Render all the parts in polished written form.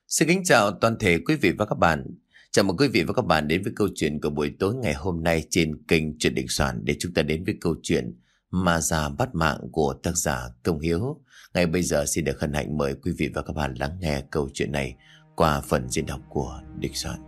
Xin kính chào toàn thể quý vị và các bạn. Chào mừng quý vị và các bạn đến với câu chuyện của buổi tối ngày hôm nay trên kênh Truyện Đình Soạn để chúng ta đến với câu chuyện Ma Già Bắt Mạng của tác giả Công Hiếu. Ngay bây giờ xin được hân hạnh mời quý vị và các bạn lắng nghe câu chuyện này qua phần diễn đọc của Đình Soạn.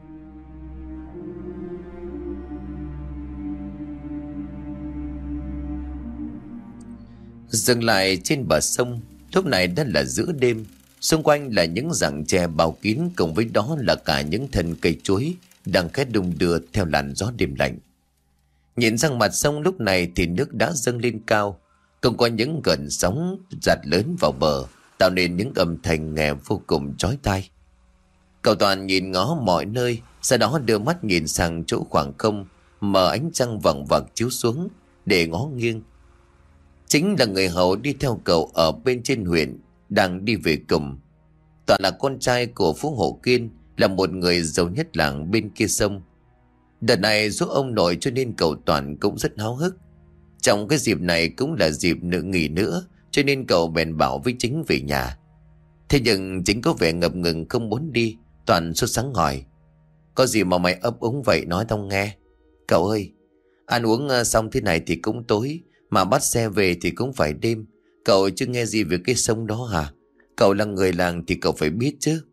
Dừng lại trên bờ sông, lúc này đã là giữa đêm. Xung quanh là những rặng tre bao kín, cùng với đó là cả những thân cây chuối đang khét đung đưa theo làn gió đêm lạnh. Nhìn sang mặt sông lúc này thì nước đã dâng lên cao, cùng có những gợn sóng giạt lớn vào bờ, tạo nên những âm thanh nghe vô cùng chói tai. Cậu Toàn nhìn ngó mọi nơi, sau đó đưa mắt nhìn sang chỗ khoảng không, mở ánh trăng vằng vặc chiếu xuống để ngó nghiêng. Chính là người hầu đi theo cậu ở bên trên huyện, đang đi về cùng. Toàn là con trai của Phú Hộ Kiên, là một người giàu nhất làng bên kia sông. Đợt này giúp ông nội cho nên cậu Toàn cũng rất háo hức. Trong cái dịp này cũng là dịp nữ nghỉ nữa, cho nên cậu bèn bảo với Chính về nhà. Thế nhưng Chính có vẻ ngập ngừng không muốn đi. Toàn sốt sắng hỏi: "Có gì mà mày ấp úng vậy, nói tao nghe." "Cậu ơi, ăn uống xong thế này thì cũng tối, mà bắt xe về thì cũng phải đêm. Cậu chưa nghe gì về cái sông đó hả? Cậu là người làng thì cậu phải biết chứ."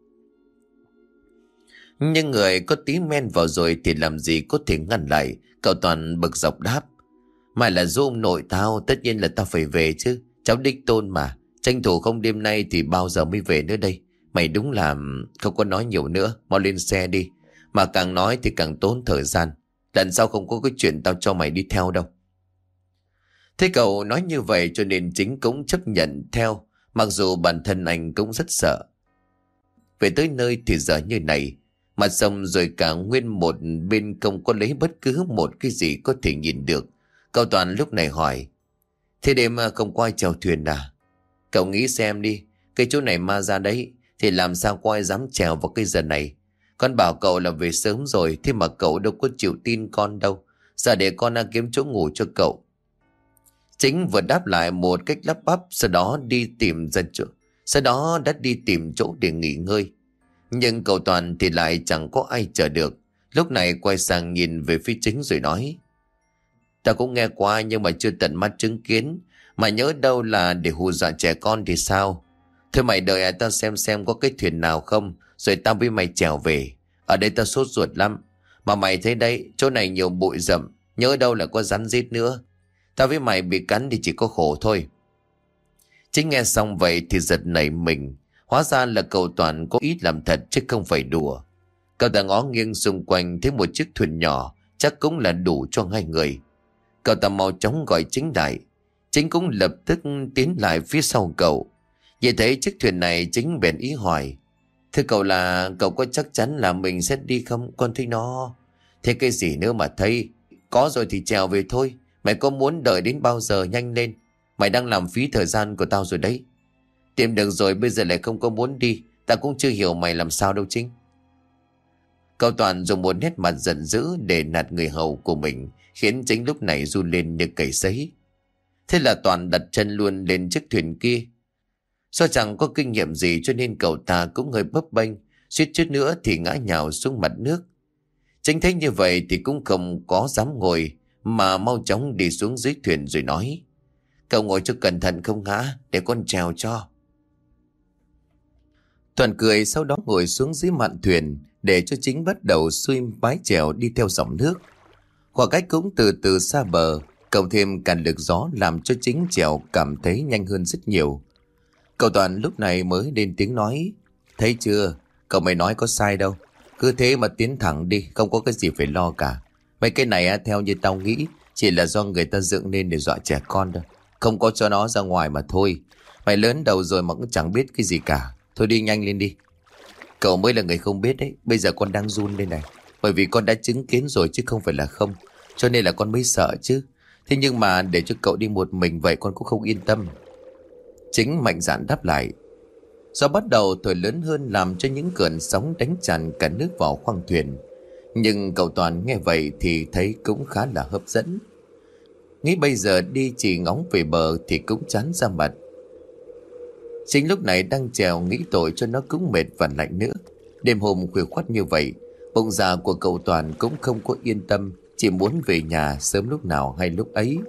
Nhưng người có tí men vào rồi thì làm gì có thể ngăn lại. Cậu Toàn bực dọc đáp: "Mày là du ông nội tao, tất nhiên là tao phải về chứ. Cháu đích tôn mà. Tranh thủ không đêm nay thì bao giờ mới về nữa đây. Mày đúng là không có nói nhiều nữa, mau lên xe đi. Mà càng nói thì càng tốn thời gian. Lần sau không có cái chuyện tao cho mày đi theo đâu." Thế cậu nói như vậy cho nên Chính cũng chấp nhận theo, mặc dù bản thân anh cũng rất sợ. Về tới nơi thì giờ như này, mặt sông rồi cả nguyên một bên không có lấy bất cứ một cái gì có thể nhìn được. Cậu Toàn lúc này hỏi: "Thế đêm không có ai chèo thuyền à?" "Cậu nghĩ xem đi, cái chỗ này ma ra đấy, thì làm sao có ai dám chèo vào cái giờ này. Con bảo cậu là về sớm rồi, thế mà cậu đâu có chịu tin con đâu. Giờ để con kiếm chỗ ngủ cho cậu." Chính vừa đáp lại một cách lắp bắp, sau đó đã đi tìm chỗ để nghỉ ngơi. Nhưng cậu Toàn thì lại chẳng có ai chờ được. Lúc này quay sang nhìn về phía Chính rồi nói: "Ta cũng nghe qua nhưng mà chưa tận mắt chứng kiến. Mà nhớ đâu là để hù dọa trẻ con thì sao? Thôi mày đợi tao xem có cái thuyền nào không, rồi tao với mày chèo về. Ở đây tao sốt ruột lắm. Mà mày thấy đấy, chỗ này nhiều bụi rậm, nhớ đâu là có rắn rết nữa. Tao với mày bị cắn thì chỉ có khổ thôi." Chính nghe xong vậy thì giật nảy mình. Hóa ra là cậu Toàn có ý làm thật chứ không phải đùa. Cậu ta ngó nghiêng xung quanh thấy một chiếc thuyền nhỏ, chắc cũng là đủ cho hai người. Cậu ta mau chóng gọi Chính lại. Chính cũng lập tức tiến lại phía sau cậu. Nhìn thấy chiếc thuyền này, Chính bèn ý hỏi: "Thưa cậu, là cậu có chắc chắn là mình sẽ đi không? Con thấy nó..." "Thế cái gì nữa mà thấy. Có rồi thì chèo về thôi. Mày có muốn đợi đến bao giờ, nhanh lên. Mày đang làm phí thời gian của tao rồi đấy. Tìm được rồi bây giờ lại không có muốn đi. Tao cũng chưa hiểu mày làm sao đâu Chính." Cậu Toàn dùng một nét mặt giận dữ để nạt người hầu của mình, khiến Chính lúc này run lên như cầy sấy. Thế là Toàn đặt chân luôn lên chiếc thuyền kia. Do chẳng có kinh nghiệm gì cho nên cậu ta cũng hơi bấp bênh, suýt chút nữa thì ngã nhào xuống mặt nước. Chính thấy như vậy thì cũng không có dám ngồi, mà mau chóng đi xuống dưới thuyền rồi nói: "Cậu ngồi cho cẩn thận không hả, để con chèo cho." Toàn cười, sau đó ngồi xuống dưới mạn thuyền để cho Chính bắt đầu xuôi mái chèo đi theo dòng nước. Khoảng cách cũng từ từ xa bờ, cộng thêm cản lực gió làm cho Chính chèo cảm thấy nhanh hơn rất nhiều. Cậu Toàn lúc này mới lên tiếng nói: "Thấy chưa, cậu mày nói có sai đâu. Cứ thế mà tiến thẳng đi, không có cái gì phải lo cả. Mấy cái này theo như tao nghĩ chỉ là do người ta dựng nên để dọa trẻ con đâu. Không có cho nó ra ngoài mà thôi. Mày lớn đầu rồi mà cũng chẳng biết cái gì cả. Thôi đi nhanh lên đi." "Cậu mới là người không biết đấy. Bây giờ con đang run đây này. Bởi vì con đã chứng kiến rồi chứ không phải là không. Cho nên là con mới sợ chứ. Thế nhưng mà để cho cậu đi một mình vậy con cũng không yên tâm." Chính mạnh dạn đáp lại. Gió bắt đầu thổi lớn hơn làm cho những cơn sóng đánh tràn cả nước vào khoang thuyền. Nhưng cậu Toàn nghe vậy thì thấy cũng khá là hấp dẫn. Nghĩ bây giờ đi chỉ ngóng về bờ thì cũng chán ra mặt. Chính lúc này đang chèo nghĩ tội cho nó cũng mệt và lạnh nữa. Đêm hôm khuya khoắt như vậy, bụng dạ của cậu Toàn cũng không có yên tâm, chỉ muốn về nhà sớm lúc nào hay lúc ấy.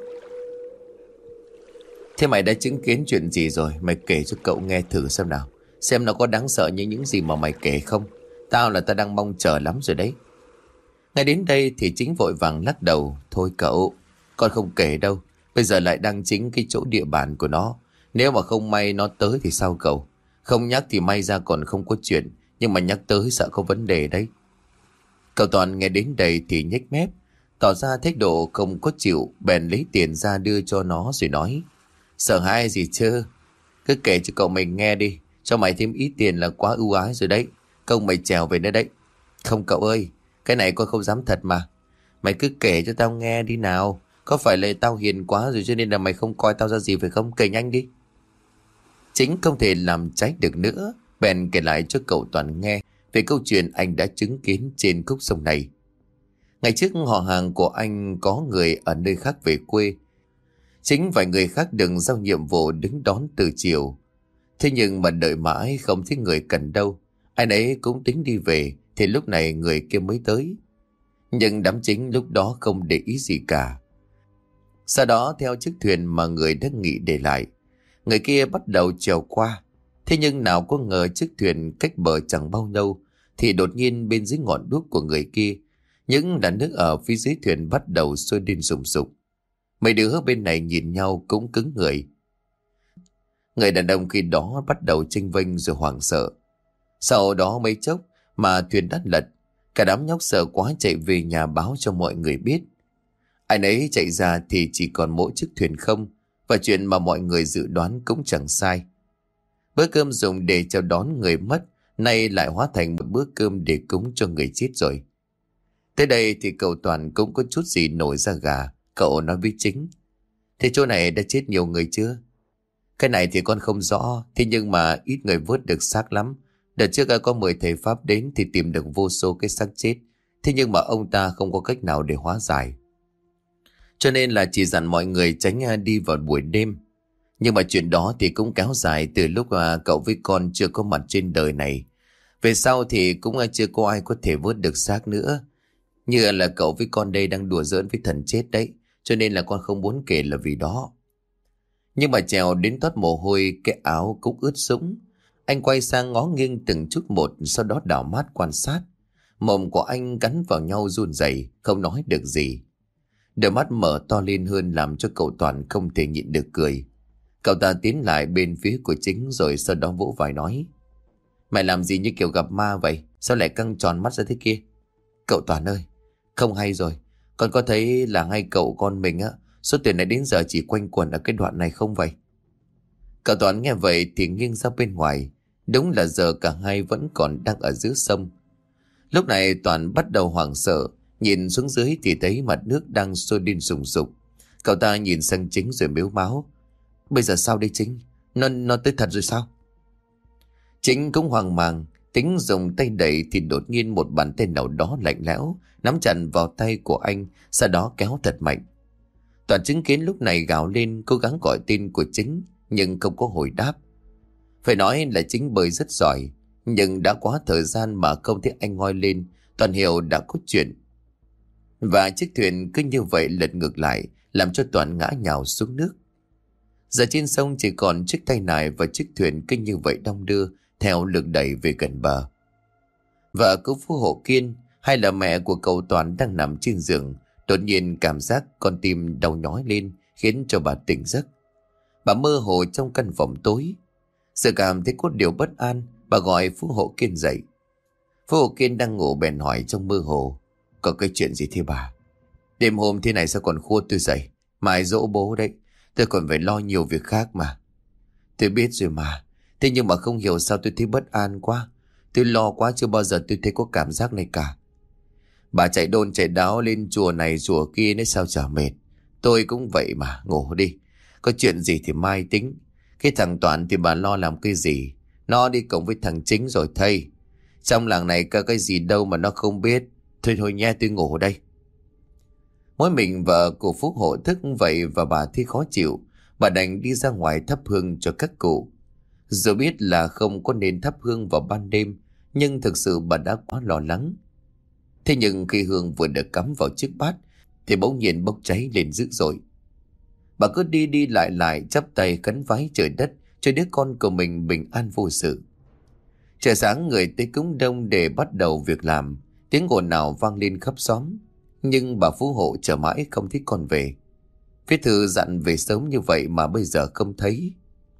Thế mày đã chứng kiến chuyện gì rồi? Mày kể cho cậu nghe thử xem nào. Xem nó có đáng sợ như những gì mà mày kể không? Tao đang mong chờ lắm rồi đấy. Ngay đến đây thì Chính vội vàng lắc đầu. Thôi cậu, con không kể đâu. Bây giờ lại đang chính cái chỗ địa bàn của nó. Nếu mà không may nó tới thì sao cậu? Không nhắc thì may ra còn không có chuyện. Nhưng mà nhắc tới sợ có vấn đề đấy. Cậu Toàn nghe đến đây thì nhếch mép, tỏ ra thái độ không có chịu, bèn lấy tiền ra đưa cho nó rồi nói. Sợ hãi gì chứ? Cứ kể cho cậu mình nghe đi. Cho mày thêm ít tiền là quá ưu ái rồi đấy. Công mày trèo về nữa đấy. Không cậu ơi, cái này con không dám thật mà. Mày cứ kể cho tao nghe đi nào. Có phải là tao hiền quá rồi cho nên là mày không coi tao ra gì phải không? Kể nhanh đi. Chính không thể làm trái được nữa, bèn kể lại cho cậu Toàn nghe về câu chuyện anh đã chứng kiến trên khúc sông này. Ngày trước họ hàng của anh có người ở nơi khác về quê. Chính vài người khác đừng giao nhiệm vụ đứng đón từ chiều. Thế nhưng mà đợi mãi không thấy người cần đâu. Anh ấy cũng tính đi về thì lúc này người kia mới tới. Nhưng đám Chính lúc đó không để ý gì cả. Sau đó theo chiếc thuyền mà người đã nghị để lại, người kia bắt đầu trèo qua. Thế nhưng nào có ngờ chiếc thuyền cách bờ chẳng bao lâu thì đột nhiên bên dưới ngọn đuốc của người kia, những đàn nước ở phía dưới thuyền bắt đầu sôi lên sùng sục. Mấy đứa bên này nhìn nhau cũng cứng người. Người đàn ông khi đó bắt đầu chênh vênh rồi hoảng sợ. Sau đó mấy chốc mà thuyền đã lật, cả đám nhóc sợ quá chạy về nhà báo cho mọi người biết. Anh ấy chạy ra thì chỉ còn mỗi chiếc thuyền không, và chuyện mà mọi người dự đoán cũng chẳng sai. Bữa cơm dùng để chào đón người mất nay lại hóa thành một bữa cơm để cúng cho người chết rồi. Tới đây thì cậu Toàn cũng có chút gì nổi da gà. Cậu nói với Chính. Thế chỗ này đã chết nhiều người chưa? Cái này thì con không rõ. Thế nhưng mà ít người vớt được xác lắm. Đợt trước có 10 thầy Pháp đến thì tìm được vô số cái xác chết. Thế nhưng mà ông ta không có cách nào để hóa giải. Cho nên là chỉ dặn mọi người tránh đi vào buổi đêm. Nhưng mà chuyện đó thì cũng kéo dài từ lúc cậu với con chưa có mặt trên đời này. Về sau thì cũng chưa có ai có thể vớt được xác nữa. Như là cậu với con đây đang đùa giỡn với thần chết đấy. Cho nên là con không muốn kể là vì đó. Nhưng mà trèo đến toát mồ hôi, cái áo cũng ướt sũng. Anh quay sang ngó nghiêng từng chút một, sau đó đảo mắt quan sát. Mồm của anh gắn vào nhau run rẩy, không nói được gì. Đôi mắt mở to lên hơn làm cho cậu Toàn không thể nhịn được cười. Cậu ta tiến lại bên phía của Chính rồi sau đó vỗ vai nói. Mày làm gì như kiểu gặp ma vậy? Sao lại căng tròn mắt ra thế kia? Cậu Toàn ơi, không hay rồi. Con có thấy là ngay cậu con mình số tiền này đến giờ chỉ quanh quẩn ở cái đoạn này không vậy? Cậu Toàn nghe vậy thì nghiêng ra bên ngoài. Đúng là giờ cả hai vẫn còn đang ở giữa sông. Lúc này Toàn bắt đầu hoảng sợ. Nhìn xuống dưới thì thấy mặt nước đang sôi lên sùng sục. Cậu ta nhìn sang Chính rồi mếu máo. Bây giờ sao đây Chính? Nó tới thật rồi sao? Chính cũng hoang mang. Tính dùng tay đẩy thì đột nhiên một bàn tay nào đó lạnh lẽo nắm chặt vào tay của anh, sau đó kéo thật mạnh. Toàn chứng kiến lúc này gào lên cố gắng gọi tên của Chính nhưng không có hồi đáp. Phải nói là Chính bơi rất giỏi, nhưng đã quá thời gian mà không thấy anh ngoi lên. Toàn hiểu đã có chuyện. Và chiếc thuyền cứ như vậy lật ngược lại, làm cho Toàn ngã nhào xuống nước. Giờ trên sông chỉ còn chiếc tay nải và chiếc thuyền cứ như vậy đong đưa theo lực đẩy về gần bờ. Vợ của Phú Hộ Kiên hay là mẹ của cậu Toàn đang nằm trên giường, đột nhiên cảm giác con tim đau nhói lên khiến cho bà tỉnh giấc. Bà mơ hồ trong căn phòng tối. Sự cảm thấy có điều bất an, bà gọi Phú Hộ Kiên dậy. Phú Hộ Kiên đang ngủ bèn hỏi trong mơ hồ. Có cái chuyện gì thế bà? Đêm hôm thế này sao còn khua tôi dậy? Mai dỗ bố đấy, tôi còn phải lo nhiều việc khác mà. Tôi biết rồi mà. Thế nhưng mà không hiểu sao tôi thấy bất an quá. Tôi lo quá, chưa bao giờ tôi thấy có cảm giác này cả. Bà chạy đôn chạy đáo lên chùa này chùa kia nên sao chả mệt. Tôi cũng vậy mà, ngủ đi. Có chuyện gì thì mai tính. Cái thằng Toàn thì bà lo làm cái gì? Nó đi cùng với thằng Chính rồi thầy. Trong làng này có cái gì đâu mà nó không biết. Thôi thôi nhé, tôi ngủ đây. Mỗi mình vợ của Phúc Hộ thức vậy và bà thấy khó chịu. Bà đành đi ra ngoài thắp hương cho các cụ. Dù biết là không có nên thắp hương vào ban đêm, nhưng thực sự bà đã quá lo lắng. Thế nhưng khi hương vừa được cắm vào chiếc bát thì bỗng nhiên bốc cháy lên dữ dội. Bà cứ đi đi lại lại chắp tay khấn vái trời đất cho đứa con của mình bình an vô sự. Trời sáng người tới cúng đông để bắt đầu việc làm, tiếng ồn ào vang lên khắp xóm. Nhưng bà phú hộ chờ mãi không thấy con về. Viết thư dặn về sớm như vậy mà bây giờ không thấy.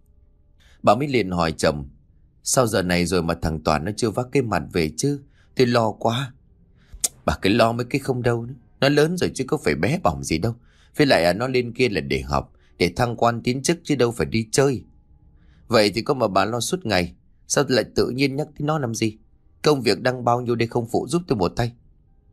Bà mới liền hỏi chồng: sao giờ này rồi mà thằng Toàn nó chưa vác cái mặt về chứ? Tôi lo quá. Bà cứ lo mấy cái không đâu nữa. Nó lớn rồi chứ có phải bé bỏng gì đâu. Với lại nó lên kia là để học, để thăng quan tiến chức chứ đâu phải đi chơi. Vậy thì có mà bà lo suốt ngày, sao lại tự nhiên nhắc đến nó làm gì? Công việc đang bao nhiêu đây không phụ giúp tôi một tay?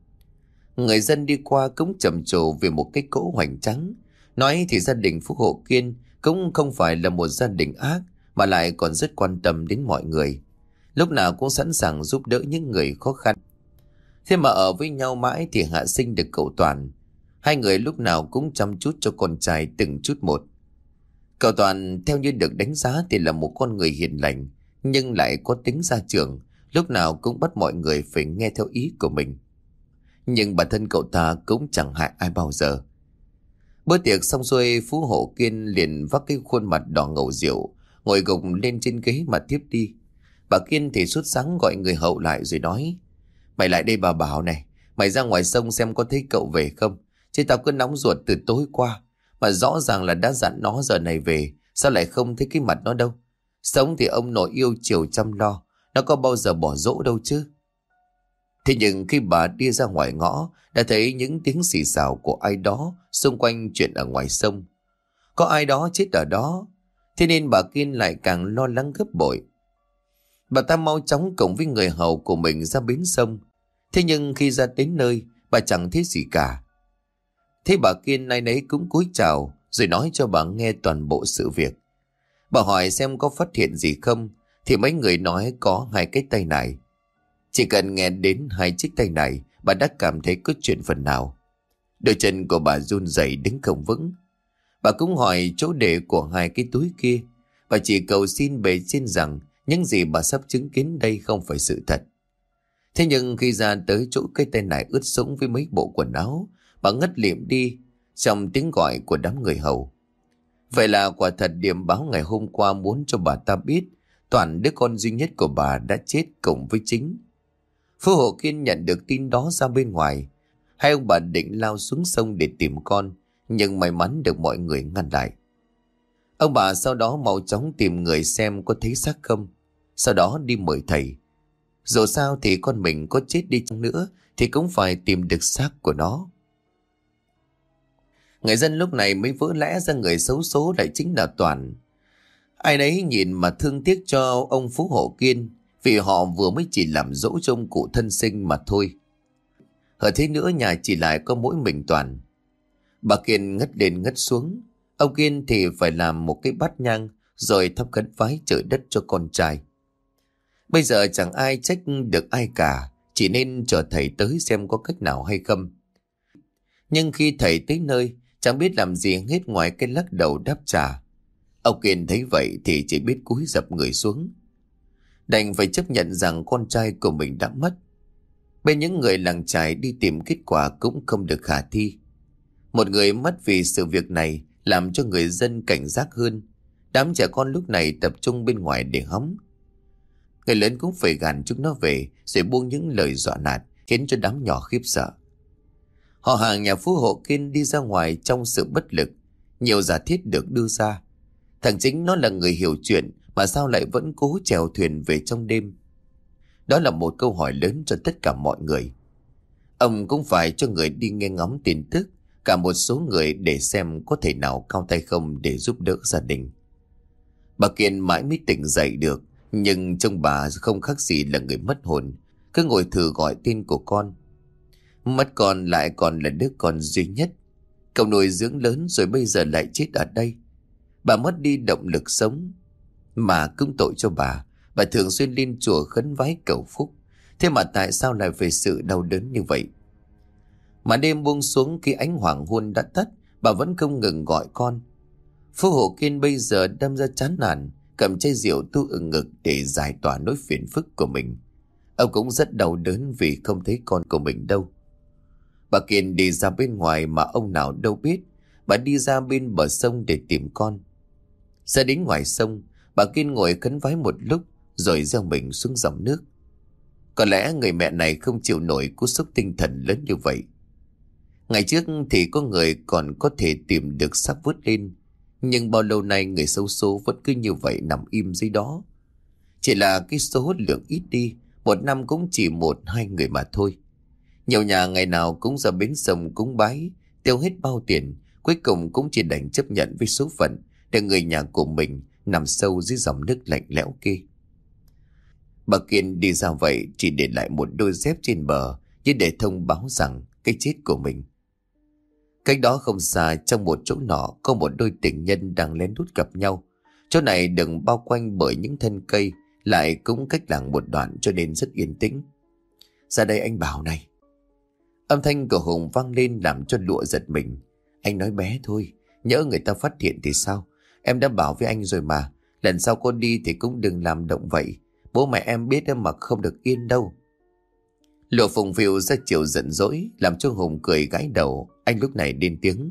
Người dân đi qua cũng trầm trồ về một cái cỗ hoành tráng. Nói thì gia đình Phú Hộ Kiên cũng không phải là một gia đình ác, mà lại còn rất quan tâm đến mọi người. Lúc nào cũng sẵn sàng giúp đỡ những người khó khăn. Thế mà ở với nhau mãi thì hạ sinh được cậu Toàn. Hai người lúc nào cũng chăm chút cho con trai từng chút một. Cậu Toàn theo như được đánh giá thì là một con người hiền lành, nhưng lại có tính gia trưởng, lúc nào cũng bắt mọi người phải nghe theo ý của mình. Nhưng bản thân cậu ta cũng chẳng hại ai bao giờ. Bữa tiệc xong xuôi, Phú Hộ Kiên liền vác cái khuôn mặt đỏ ngầu rượu, ngồi gục lên trên ghế mà tiếp đi. Bà Kiên thì sốt sắng gọi người hậu lại rồi nói: mày lại đây bà bảo này, mày ra ngoài sông xem có thấy cậu về không? Chứ tao cứ nóng ruột từ tối qua, mà rõ ràng là đã dặn nó giờ này về, sao lại không thấy cái mặt nó đâu? Sống thì ông nội yêu chiều chăm lo, nó có bao giờ bỏ dỗ đâu chứ. Thế nhưng khi bà đi ra ngoài ngõ, đã thấy những tiếng xì xào của ai đó xung quanh chuyện ở ngoài sông. Có ai đó chết ở đó, thế nên bà Kiên lại càng lo lắng gấp bội. Bà ta mau chóng cùng với người hầu của mình ra bến sông. Thế nhưng khi ra đến nơi, bà chẳng thấy gì cả. Thế bà Kiên nay nấy cũng cúi chào rồi nói cho bà nghe toàn bộ sự việc. Bà hỏi xem có phát hiện gì không, thì mấy người nói có hai cái tay này. Chỉ cần nghe đến hai chiếc tay này, bà đã cảm thấy có chuyện phần nào. Đôi chân của bà run rẩy đứng không vững. Bà cũng hỏi chỗ để của hai cái túi kia. Bà chỉ cầu xin bề trên rằng những gì bà sắp chứng kiến đây không phải sự thật. Thế nhưng khi ra tới chỗ cây tay này ướt sũng với mấy bộ quần áo, bà ngất lịm đi trong tiếng gọi của đám người hầu. Vậy là quả thật điểm báo ngày hôm qua muốn cho bà ta biết Toàn, đứa con duy nhất của bà, đã chết cùng với chính. Phú Hộ Kiên nhận được tin đó ra bên ngoài. Hai ông bà định lao xuống sông để tìm con, nhưng may mắn được mọi người ngăn lại. Ông bà sau đó mau chóng tìm người xem có thấy xác không, sau đó đi mời thầy. Dù sao thì con mình có chết đi chăng nữa thì cũng phải tìm được xác của nó. Người dân lúc này mới vỡ lẽ ra người xấu số lại chính là Toàn. Ai nấy nhìn mà thương tiếc cho ông Phú Hộ Kiên, vì họ vừa mới chỉ làm dỗ cho ông cụ thân sinh mà thôi. Ở thế nữa nhà chỉ lại có mỗi mình Toàn. Bà Kiên ngất lên ngất xuống. Ông Kiên thì phải làm một cái bát nhang rồi thắp khấn vái trời đất cho con trai. Bây giờ chẳng ai trách được ai cả, chỉ nên chờ thầy tới xem có cách nào hay không. Nhưng khi thầy tới nơi, chẳng biết làm gì hết ngoài cái lắc đầu đáp trả. Ông Kiên thấy vậy thì chỉ biết cúi dập người xuống. Đành phải chấp nhận rằng con trai của mình đã mất. Bên những người làng chài đi tìm kết quả cũng không được khả thi. Một người mất vì sự việc này làm cho người dân cảnh giác hơn. Đám trẻ con lúc này tập trung bên ngoài để hóng. Người lớn cũng phải gàn chúng nó về rồi buông những lời dọa nạt khiến cho đám nhỏ khiếp sợ. Họ hàng nhà Phú Hộ Kiên đi ra ngoài trong sự bất lực. Nhiều giả thiết được đưa ra. Thằng chính nó là người hiểu chuyện mà sao lại vẫn cố chèo thuyền về trong đêm? Đó là một câu hỏi lớn cho tất cả mọi người. Ông cũng phải cho người đi nghe ngóng tin tức, cả một số người để xem có thể nào cao tay không để giúp đỡ gia đình. Bà Kiên mãi mới tỉnh dậy được, nhưng trông bà không khác gì là người mất hồn, cứ ngồi thử gọi tên của con. Mất con lại còn là đứa con duy nhất. Cậu nuôi dưỡng lớn rồi bây giờ lại chết ở đây. Bà mất đi động lực sống. Mà cũng tội cho bà thường xuyên lên chùa khấn vái cầu phúc. Thế mà tại sao lại về sự đau đớn như vậy? Mà đêm buông xuống khi ánh hoàng hôn đã tắt, bà vẫn không ngừng gọi con. Phú Hộ Kiên bây giờ đâm ra chán nản, cầm chai rượu tu ừng ngực để giải tỏa nỗi phiền phức của mình. Ông cũng rất đau đớn vì không thấy con của mình đâu. Bà Kiên đi ra bên ngoài mà ông nào đâu biết. Bà đi ra bên bờ sông để tìm con. Ra đến ngoài sông, bà Kiên ngồi khấn vái một lúc rồi gieo mình xuống dòng nước. Có lẽ người mẹ này không chịu nổi cú sốc tinh thần lớn như vậy. Ngày trước thì có người còn có thể tìm được xác vớt lên, nhưng bao lâu nay người xấu số vẫn cứ như vậy nằm im dưới đó. Chỉ là cái số lượng ít đi, một năm cũng chỉ một hai người mà thôi. Nhiều nhà ngày nào cũng ra bến sông cúng bái, tiêu hết bao tiền, cuối cùng cũng chỉ đành chấp nhận với số phận để người nhà của mình nằm sâu dưới dòng nước lạnh lẽo kia. Bà Kiên đi ra vậy chỉ để lại một đôi dép trên bờ, như để thông báo rằng cái chết của mình. Cách đó không xa, trong một chỗ nọ có một đôi tình nhân đang lén lút gặp nhau. Chỗ này được bao quanh bởi những thân cây, lại cũng cách làng một đoạn cho nên rất yên tĩnh. Ra đây anh Bảo này. Âm thanh của Hùng vang lên làm cho Lụa giật mình. Anh nói bé thôi, nhỡ người ta phát hiện thì sao? Em đã bảo với anh rồi mà, lần sau cô đi thì cũng đừng làm động vậy. Bố mẹ em biết em mà không được yên đâu. Lụa phùng phìu ra chiều giận dỗi, làm cho Hùng cười gãi đầu. Anh lúc này lên tiếng.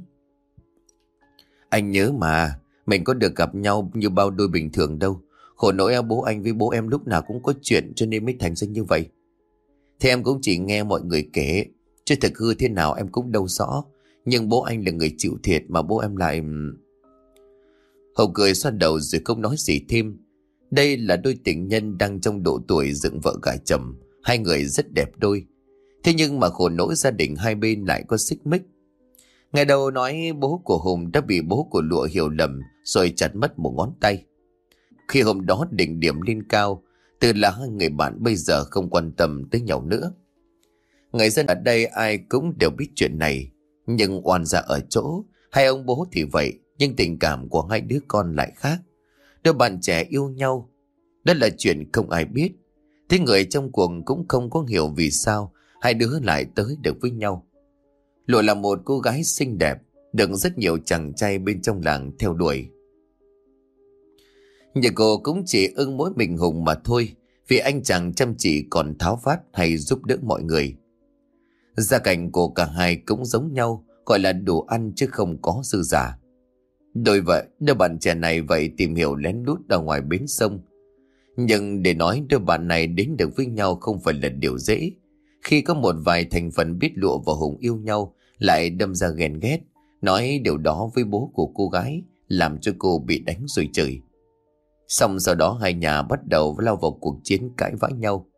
Anh nhớ mà, mình có được gặp nhau như bao đôi bình thường đâu. Khổ nỗi bố anh với bố em lúc nào cũng có chuyện cho nên mới thành ra như vậy. Thế em cũng chỉ nghe mọi người kể, chứ thực hư thế nào em cũng đâu rõ. Nhưng bố anh là người chịu thiệt mà bố em lại... Hùng cười xoa đầu rồi không nói gì thêm. Đây là đôi tình nhân đang trong độ tuổi dựng vợ gả chồng, hai người rất đẹp đôi. Thế nhưng mà khổ nỗi gia đình hai bên lại có xích mích. Ngày đầu nói bố của Hùng đã bị bố của Lụa hiểu lầm rồi chặt mất một ngón tay. Khi hôm đó đỉnh điểm lên cao, từ là hai người bạn bây giờ không quan tâm tới nhau nữa. Người dân ở đây ai cũng đều biết chuyện này, nhưng oan ra ở chỗ hai ông bố thì vậy, nhưng tình cảm của hai đứa con lại khác. Đôi bạn trẻ yêu nhau, đó là chuyện không ai biết. Thế người trong cuộc cũng không có hiểu vì sao hai đứa lại tới được với nhau. Lụa là một cô gái xinh đẹp, được rất nhiều chàng trai bên trong làng theo đuổi. Nhưng cô cũng chỉ ưng mỗi mình Hùng mà thôi, vì anh chàng chăm chỉ còn tháo vát hay giúp đỡ mọi người. Gia cảnh của cả hai cũng giống nhau, gọi là đủ ăn chứ không có dư giả. Đôi bạn trẻ này vậy tìm hiểu lén lút ở ngoài bến sông. Nhưng để nói đôi bạn này đến được với nhau không phải là điều dễ. Khi có một vài thành phần biết Lụa và Hùng yêu nhau lại đâm ra ghen ghét, nói điều đó với bố của cô gái, làm cho cô bị đánh rồi chửi. Xong sau đó hai nhà bắt đầu lao vào cuộc chiến cãi vã nhau.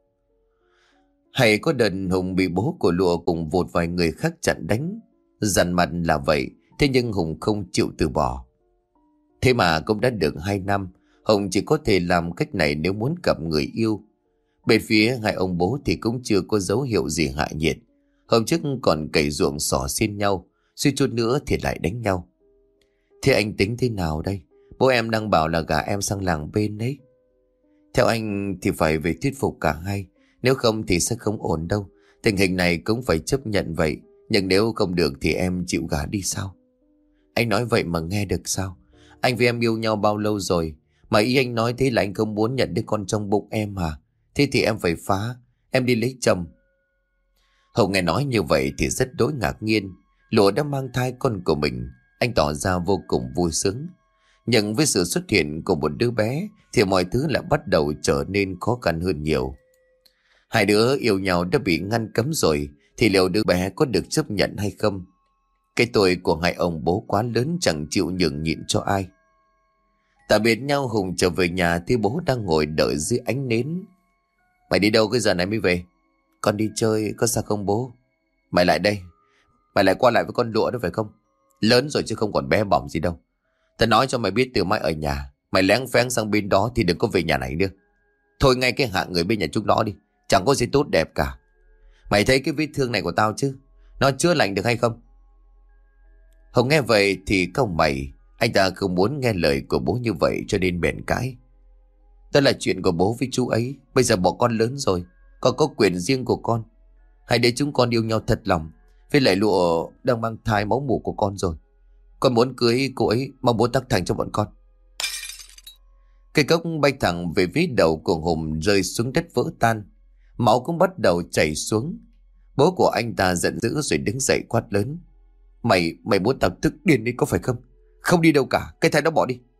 Hay có đợt Hùng bị bố của Lụa cùng một vài người khác chặn đánh. Dằn mặt là vậy, thế nhưng Hùng không chịu từ bỏ. Thế mà cũng đã được 2 năm, Hùng chỉ có thể làm cách này nếu muốn gặp người yêu. Bên phía hai ông bố thì cũng chưa có dấu hiệu gì hạ nhiệt. Hôm trước còn cày ruộng xỏ xiên nhau, suy chút nữa thì lại đánh nhau. Thế anh tính thế nào đây? Bố em đang bảo là gả em sang làng bên đấy. Theo anh thì phải về thuyết phục cả hai, nếu không thì sẽ không ổn đâu. Tình hình này cũng phải chấp nhận vậy, nhưng nếu không được thì em chịu gả đi sao? Anh nói vậy mà nghe được sao? Anh với em yêu nhau bao lâu rồi? Mà ý anh nói thế là anh không muốn nhận đứa con trong bụng em hả? Thế thì em phải phá, em đi lấy chồng. Hậu nghe nói như vậy thì rất đối ngạc nhiên. Lụa đã mang thai con của mình, anh tỏ ra vô cùng vui sướng. Nhưng với sự xuất hiện của một đứa bé thì mọi thứ lại bắt đầu trở nên khó khăn hơn nhiều. Hai đứa yêu nhau đã bị ngăn cấm rồi thì liệu đứa bé có được chấp nhận hay không? Cái tuổi của hai ông bố quá lớn chẳng chịu nhường nhịn cho ai. Tạm biệt nhau, Hùng trở về nhà thì bố đang ngồi đợi dưới ánh nến. Mày đi đâu cái giờ này mới về? Con đi chơi, có sao không bố? Mày lại đây, mày lại qua lại với con Lụa đó phải không? Lớn rồi chứ không còn bé bỏng gì đâu. Tao nói cho mày biết từ mai ở nhà, mày lén phén sang bên đó thì đừng có về nhà này nữa. Thôi ngay cái hạng người bên nhà chúng nó đi, chẳng có gì tốt đẹp cả. Mày thấy cái vết thương này của tao chứ, nó chữa lành được hay không? Hồng nghe vậy thì cau mày, anh ta không muốn nghe lời của bố như vậy cho nên bèn cãi. Đó là chuyện của bố với chú ấy, bây giờ bọn con lớn rồi, con có quyền riêng của con. Hãy để chúng con yêu nhau thật lòng. Với lại Lụa đang mang thai máu mủ của con rồi, con muốn cưới cô ấy, mong bố tác thành cho bọn con. Cây cốc bay thẳng về phía đầu của Hùng rơi xuống đất vỡ tan. máu cũng bắt đầu chảy xuống. Bố của anh ta giận dữ rồi đứng dậy quát lớn: Mày muốn tao tức điên đi có phải không? Không đi đâu cả, cái thằng đó bỏ đi.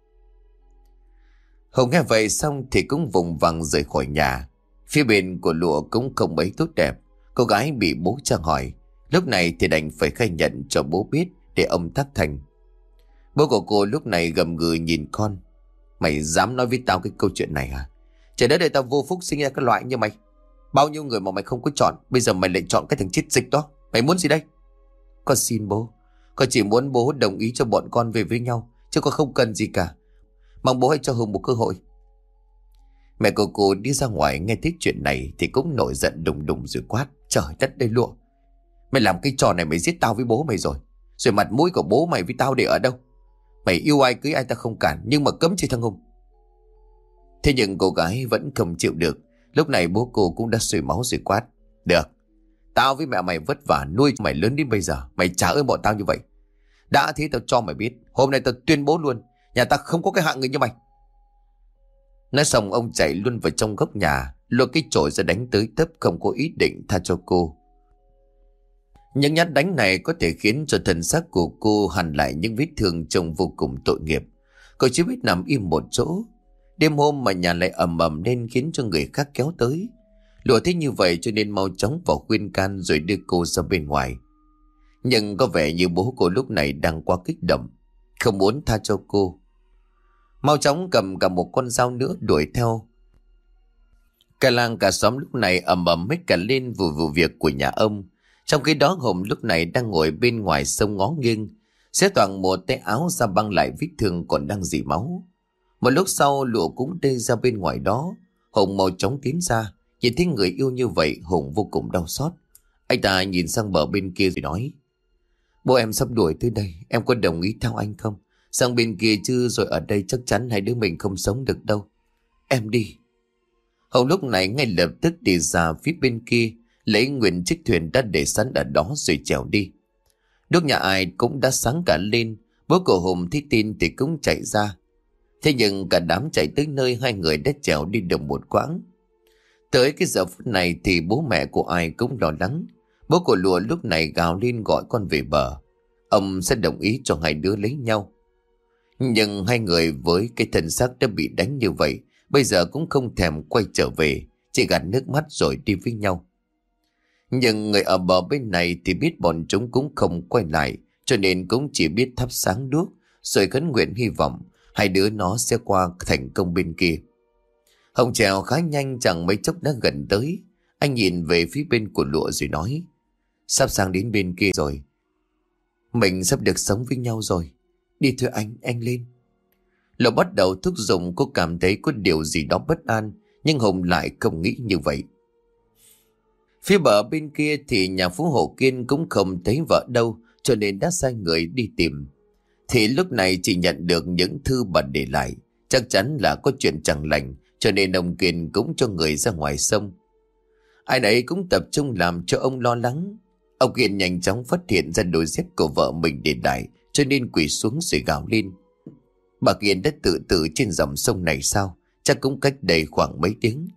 Hùng nghe vậy xong thì cũng vùng vằng rời khỏi nhà. Phía bên của Lụa cũng không mấy tốt đẹp. Cô gái bị bố tra hỏi, lúc này thì đành phải khai nhận cho bố biết để ông tác thành. Bố của cô lúc này gầm gừ nhìn con: Mày dám nói với tao cái câu chuyện này à? Trời đất ơi, tao vô phúc sinh ra cái loại như mày. Bao nhiêu người mà mày không có chọn, bây giờ mày lại chọn cái thằng chết dịch đó. Mày muốn gì đây? Con xin bố, con chỉ muốn bố đồng ý cho bọn con về với nhau, chứ con không cần gì cả. Mong bố hãy cho Hùng một cơ hội. Mẹ của cô đi ra ngoài nghe thấy chuyện này thì cũng nổi giận đùng đùng rồi quát: Trời đất đây Lụa, mày làm cái trò này mày giết tao với bố mày rồi. Rồi mặt mũi của bố mày với tao để ở đâu? Mày yêu ai cưới ai ta không cản, nhưng mà cấm chơi thằng Hùng. Thế nhưng cô gái vẫn không chịu được. Lúc này bố cô cũng đã sôi máu rồi quát: Được, tao với mẹ mày vất vả nuôi mày lớn đến bây giờ, mày trả ơn bọn tao như vậy. Đã thế tao cho mày biết, hôm nay tao tuyên bố luôn, nhà ta không có cái hạng người như mày. Nói xong ông chạy luôn vào trong góc nhà, lôi cái chổi ra đánh tới tấp, không có ý định tha cho cô. Những nhát đánh này có thể khiến cho thân xác của cô hằn lại những vết thương trông vô cùng tội nghiệp. Cô chỉ biết nằm im một chỗ. Đêm hôm mà nhà lại ầm ầm nên khiến cho người khác kéo tới. Lụa thấy như vậy cho nên mau chóng vào khuyên can rồi đưa cô ra bên ngoài. Nhưng có vẻ như bố cô lúc này đang quá kích động, không muốn tha cho cô. Mau chóng cầm cả một con dao nữa đuổi theo. Cả làng cả xóm lúc này ầm ầm hết cả lên vụ việc của nhà ông. Trong khi đó Hùng lúc này đang ngồi bên ngoài sông ngó nghiêng, xé toạc một tay áo ra băng lại vết thương còn đang rỉ máu. Một lúc sau Lụa cũng đi ra bên ngoài đó. Hùng mau chóng tiến ra, nhìn thấy người yêu như vậy Hùng vô cùng đau xót. Anh ta nhìn sang bờ bên kia rồi nói: Bố em sắp đuổi tới đây, em có đồng ý theo anh không? Sang bên kia chứ rồi ở đây chắc chắn hai đứa mình không sống được đâu. Em đi. Hùng lúc này ngay lập tức đi ra phía bên kia, lấy nguyên chiếc thuyền đã để sẵn ở đó rồi chèo đi. Lúc nhà ai cũng đã sáng cả lên. Bố của Hùng thấy tin thì cũng chạy ra. Thế nhưng cả đám chạy tới nơi hai người đã chèo đi được một quãng. Tới cái giờ phút này thì bố mẹ của ai cũng lo lắng. Bố của Lụa lúc này gào lên gọi con về bờ. Ông sẽ đồng ý cho hai đứa lấy nhau. Nhưng hai người với cái thân xác đã bị đánh như vậy, bây giờ cũng không thèm quay trở về, chỉ gạt nước mắt rồi đi với nhau. Nhưng người ở bờ bên này thì biết bọn chúng cũng không quay lại, cho nên cũng chỉ biết thắp sáng đuốc rồi khấn nguyện hy vọng hai đứa nó sẽ qua thành công bên kia. Hồng trèo khá nhanh, chẳng mấy chốc đã gần tới. Anh nhìn về phía bên của Lụa rồi nói: Sắp sang đến bên kia rồi, mình sắp được sống với nhau rồi. Đi thôi anh lên. Lụa bắt đầu thúc giục, cô cảm thấy có điều gì đó bất an, nhưng Hồng lại không nghĩ như vậy. Phía bờ bên kia thì nhà phú hộ Kiên cũng không thấy vợ đâu, cho nên đã sai người đi tìm. Thì lúc này chỉ nhận được những thư bà để lại, chắc chắn là có chuyện chẳng lành, cho nên ông Kiên cũng cho người ra ngoài sông. Ai nấy cũng tập trung làm cho ông lo lắng. Ông Kiên nhanh chóng phát hiện ra đôi dép của vợ mình để lại, cho nên quỳ xuống rồi gào lên: Bà Kiên đã tự tử trên dòng sông này sao? Chắc cũng cách đây khoảng mấy tiếng.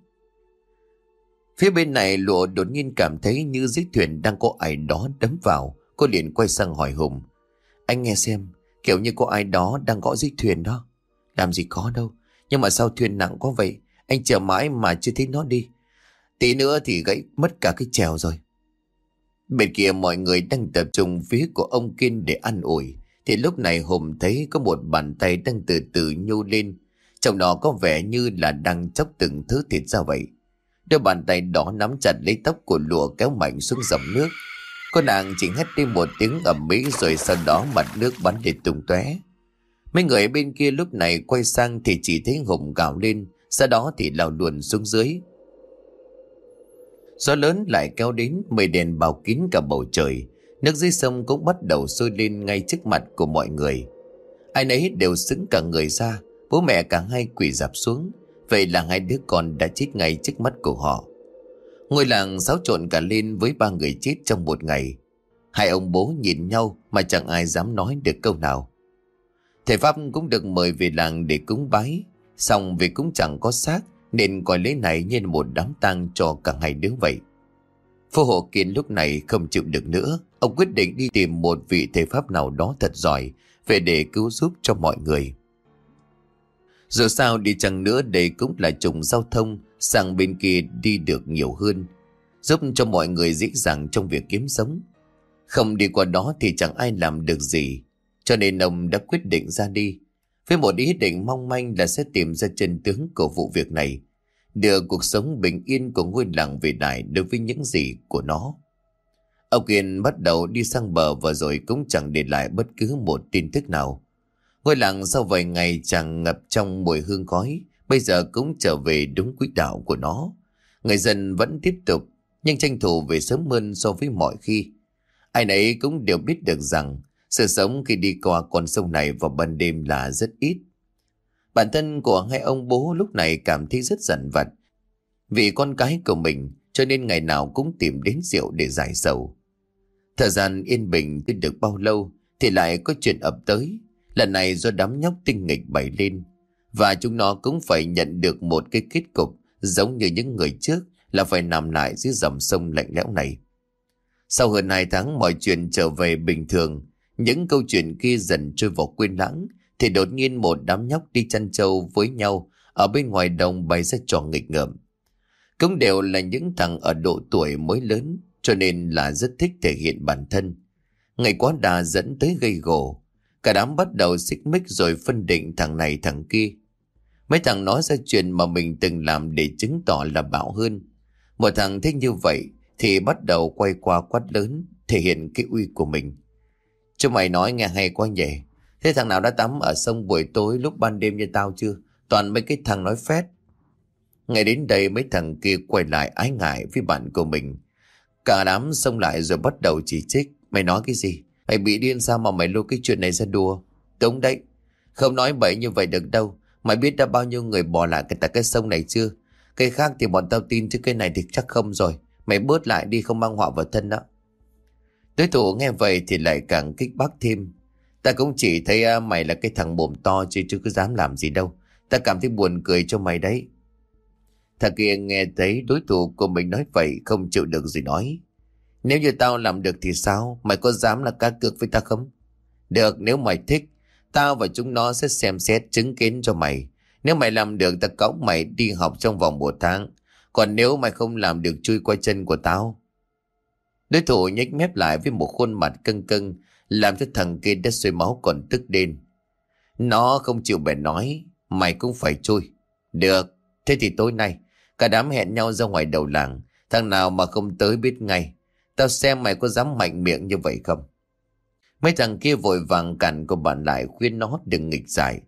Phía bên này Lụa đột nhiên cảm thấy như dưới thuyền đang có ai đó đấm vào. Cô liền quay sang hỏi Hùng: Anh nghe xem, kiểu như có ai đó đang gõ dưới thuyền đó. Làm gì có đâu, nhưng mà sao thuyền nặng quá vậy? Anh chờ mãi mà chưa thấy nó đi. Tí nữa thì gãy mất cả cái chèo rồi. Bên kia mọi người đang tập trung phía của ông Kiên để an ủi. Thì lúc này Hùng thấy có một bàn tay đang từ từ nhô lên, trong đó có vẻ như là đang chóc từng thứ thịt ra vậy. Đôi bàn tay đó nắm chặt lấy tóc của Lụa kéo mạnh xuống dòng nước. Cô nàng chỉ hét đi một tiếng ầm ĩ rồi sau đó mặt nước bắn đi tung tóe. Mấy người bên kia lúc này quay sang thì chỉ thấy Hùng gào lên, sau đó thì lao luồn xuống dưới. Gió lớn lại kéo đến, mây đèn bao kín cả bầu trời. Nước dưới sông cũng bắt đầu sôi lên ngay trước mặt của mọi người. Ai nấy đều sững cả người ra, bố mẹ cả hai quỳ rạp xuống. Vậy là hai đứa con đã chết ngay trước mắt của họ. Ngôi làng xáo trộn cả lên với 3 người chết trong một ngày. Hai ông bố nhìn nhau mà chẳng ai dám nói được câu nào. Thầy Pháp cũng được mời về làng để cúng bái. Xong vì cũng chẳng có xác nên coi lễ này như một đám tang cho cả hai đứa vậy. Phù Hộ Kiên lúc này không chịu được nữa. Ông quyết định đi tìm một vị thầy pháp nào đó thật giỏi về để cứu giúp cho mọi người. Dù sao đi chăng nữa đây cũng là trục giao thông sang bên kia đi được nhiều hơn, giúp cho mọi người dễ dàng trong việc kiếm sống. Không đi qua đó thì chẳng ai làm được gì, cho nên ông đã quyết định ra đi với một ý định mong manh là sẽ tìm ra chân tướng của vụ việc này, đưa cuộc sống bình yên của ngôi làng về lại đối với những gì của nó. Ông Kiên bắt đầu đi sang bờ và rồi cũng chẳng để lại bất cứ một tin tức nào. Ngôi làng sau vài ngày chẳng ngập trong mùi hương khói, bây giờ cũng trở về đúng quỹ đạo của nó. Người dân vẫn tiếp tục, nhưng tranh thủ về sớm hơn so với mọi khi. Ai nấy cũng đều biết được rằng sự sống khi đi qua con sông này vào ban đêm là rất ít. Bản thân của hai ông bố lúc này cảm thấy rất dằn vặt vì con cái của mình, cho nên ngày nào cũng tìm đến rượu để giải sầu. Thời gian yên bình chưa được bao lâu thì lại có chuyện ập tới. Lần này do đám nhóc tinh nghịch bày lên, và chúng nó cũng phải nhận được một cái kết cục giống như những người trước, là phải nằm lại dưới dòng sông lạnh lẽo này. Sau hơn 2 tháng mọi chuyện trở về bình thường, những câu chuyện kia dần trôi vào quên lãng, thì đột nhiên một đám nhóc đi chăn trâu với nhau ở bên ngoài đồng bày ra trò nghịch ngợm. Cũng đều là những thằng ở độ tuổi mới lớn, cho nên là rất thích thể hiện bản thân. Ngày quá đà dẫn tới gây gổ, cả đám bắt đầu xích mích rồi phân định thằng này thằng kia. Mấy thằng nói ra chuyện mà mình từng làm để chứng tỏ là bạo hơn. Một thằng thích như vậy thì bắt đầu quay qua quát lớn, thể hiện cái uy của mình. Chúng mày nói nghe hay quá nhỉ. Thế thằng nào đã tắm ở sông buổi tối lúc ban đêm như tao chưa? Toàn mấy cái thằng nói phét. Ngay đến đây mấy thằng kia quay lại ái ngại với bạn của mình. Cả đám xông lại rồi bắt đầu chỉ trích. Mày nói cái gì? Mày bị điên sao mà mày lôi cái chuyện này ra đùa? Đúng đấy, không nói bậy như vậy được đâu. Mày biết đã bao nhiêu người bỏ lại cái sông này chưa? Cái khác thì bọn tao tin, chứ cái này thì chắc không rồi. Mày bớt lại đi, không mang họa vào thân đó. Đối thủ nghe vậy thì lại càng kích bác thêm. Ta cũng chỉ thấy mày là cái thằng mồm to chứ cứ dám làm gì đâu. Ta cảm thấy buồn cười cho mày đấy. Thằng kia nghe thấy đối thủ của mình nói vậy không chịu được rồi nói. Nếu như tao làm được thì sao? Mày có dám là cá cược với ta không? Được, nếu mày thích, tao và chúng nó sẽ xem xét chứng kiến cho mày. Nếu mày làm được, ta cõng mày đi học trong vòng 1 tháng. Còn nếu mày không làm được, chui qua chân của tao. Đối thủ nhếch mép lại với một khuôn mặt căng căng, làm cho thằng kia đã sôi máu còn tức đến. Nó không chịu bèn nói, mày cũng phải chui. Được, thế thì tối nay cả đám hẹn nhau ra ngoài đầu làng. Thằng nào mà không tới biết ngay. Tao xem mày có dám mạnh miệng như vậy không? Mấy thằng kia vội vàng cản của bạn lại, khuyên nó đừng nghịch giải.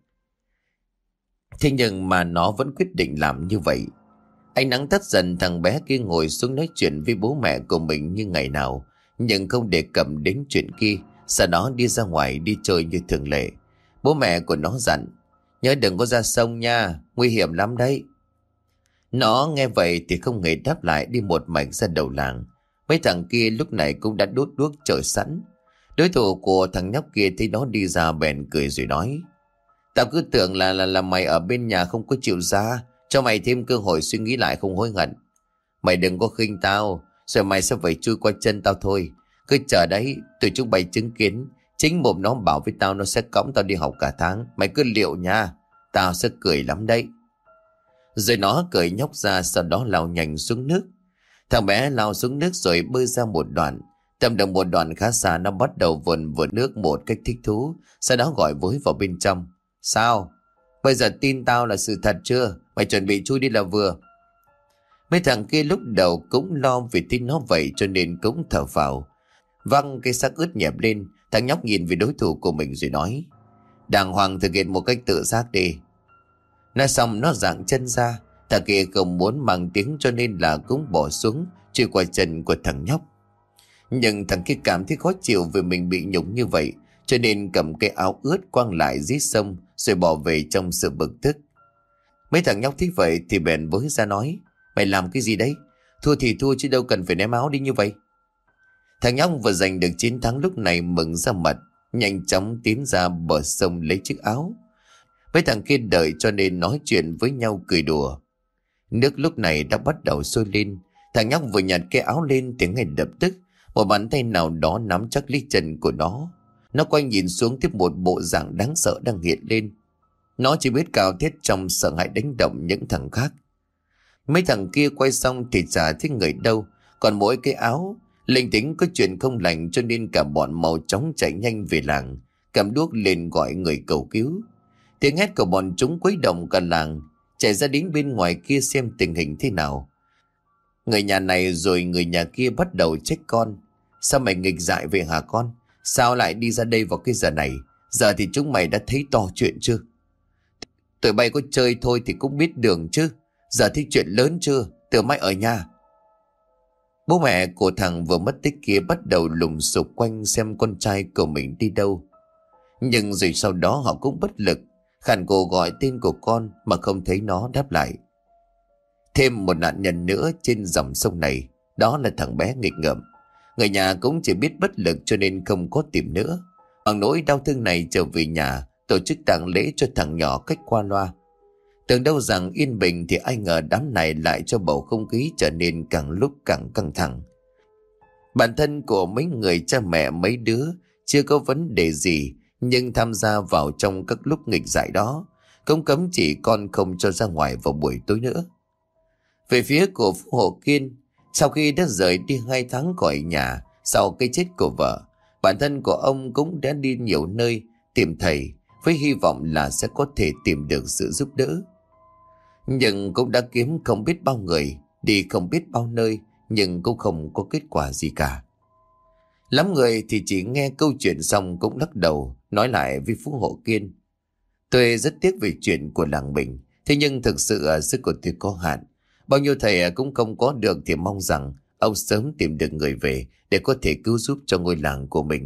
Thế nhưng mà nó vẫn quyết định làm như vậy. Ánh nắng tắt dần, thằng bé kia ngồi xuống nói chuyện với bố mẹ của mình như ngày nào, nhưng không đề cập đến chuyện kia. Sau đó đi ra ngoài đi chơi như thường lệ. Bố mẹ của nó dặn, nhớ đừng có ra sông nha, nguy hiểm lắm đấy. Nó nghe vậy thì không hề đáp lại, đi một mạch ra đầu làng. Mấy thằng kia lúc này cũng đã đốt đuốc chờ sẵn. Đối thủ của thằng nhóc kia thấy nó đi ra bèn cười rồi nói, tao cứ tưởng là mày ở bên nhà không có chịu ra, cho mày thêm cơ hội suy nghĩ lại không hối hận. Mày đừng có khinh tao, rồi mày sẽ phải chui qua chân tao thôi. Cứ chờ đấy, tụi chúng bày chứng kiến. Chính mồm nó bảo với tao nó sẽ cõng tao đi học cả tháng. Mày cứ liệu nha, tao sẽ cười lắm đấy. Rồi nó cởi nhóc ra, sau đó lao nhanh xuống nước. Thằng bé lao xuống nước rồi bơi ra một đoạn. Tầm được một đoạn khá xa, nó bắt đầu vườn nước một cách thích thú. Sau đó gọi với vào bên trong. Sao? Bây giờ tin tao là sự thật chưa? Mày chuẩn bị chui đi là vừa. Mấy thằng kia lúc đầu cũng lo vì tin nó vậy, cho nên cũng thở phào. Văng cái xác ướt nhẹp lên. Thằng nhóc nhìn về đối thủ của mình rồi nói, đàng hoàng thực hiện một cách tự giác đi. Nói xong nó giang chân ra. Thằng kia không muốn mang tiếng cho nên là cũng bỏ xuống, chui qua chân của thằng nhóc. Nhưng thằng kia cảm thấy khó chịu vì mình bị nhục như vậy, cho nên cầm cái áo ướt quăng lại dưới sông rồi bỏ về trong sự bực tức. Mấy thằng nhóc thích vậy thì bèn với ra nói, mày làm cái gì đấy? Thua thì thua chứ đâu cần phải ném áo đi như vậy. Thằng nhóc vừa giành được chiến thắng lúc này mừng ra mặt, nhanh chóng tiến ra bờ sông lấy chiếc áo. Mấy thằng kia đợi cho nên nói chuyện với nhau cười đùa. Nước lúc này đã bắt đầu sôi lên. Thằng nhóc vừa nhặt cái áo lên thì ngay lập tức một bàn tay nào đó nắm chắc lấy chân của nó. Nó quay nhìn xuống, tiếp một bộ dạng đáng sợ đang hiện lên. Nó chỉ biết cào thét trong sợ hãi đánh động những thằng khác. Mấy thằng kia quay xong thì chả thấy người đâu, còn mỗi cái áo. Linh tính có chuyện không lành cho nên cả bọn mau chóng chạy nhanh về làng, cầm đuốc lên gọi người cầu cứu. Tiếng hét của bọn chúng quấy động cả làng, chạy ra đến bên ngoài kia xem tình hình thế nào. Người nhà này rồi người nhà kia bắt đầu trách con. Sao mày nghịch dại vậy hả con? Sao lại đi ra đây vào cái giờ này? Giờ thì chúng mày đã thấy to chuyện chưa? Tụi bay có chơi thôi thì cũng biết đường chứ. Giờ thấy chuyện lớn chưa? Tụi mày ở nhà. Bố mẹ của thằng vừa mất tích kia bắt đầu lùng sục quanh xem con trai của mình đi đâu. Nhưng rồi sau đó họ cũng bất lực, khàn cổ gọi tên của con mà không thấy nó đáp lại. Thêm một nạn nhân nữa trên dòng sông này, đó là thằng bé nghịch ngợm. Người nhà cũng chỉ biết bất lực cho nên không có tìm nữa. Bằng nỗi đau thương này trở về nhà, tổ chức tang lễ cho thằng nhỏ cách qua loa. Tưởng đâu rằng yên bình thì ai ngờ đám này lại cho bầu không khí trở nên càng lúc càng căng thẳng. Bản thân của mấy người cha mẹ mấy đứa chưa có vấn đề gì, nhưng tham gia vào trong các lúc nghịch dại đó, cũng cấm chỉ con không cho ra ngoài vào buổi tối nữa. Về phía của Phú Hộ Kiên, sau khi đã rời đi 2 tháng khỏi nhà sau cái chết của vợ, bản thân của ông cũng đã đi nhiều nơi tìm thầy với hy vọng là sẽ có thể tìm được sự giúp đỡ. Nhưng cũng đã kiếm không biết bao người, đi không biết bao nơi, nhưng cũng không có kết quả gì cả. Lắm người thì chỉ nghe câu chuyện xong cũng lắc đầu, nói lại với Phú Hộ Kiên: Tôi rất tiếc về chuyện của làng mình, thế nhưng thực sự sức của tôi có hạn. Bao nhiêu thầy cũng không có được thì mong rằng ông sớm tìm được người về để có thể cứu giúp cho ngôi làng của mình.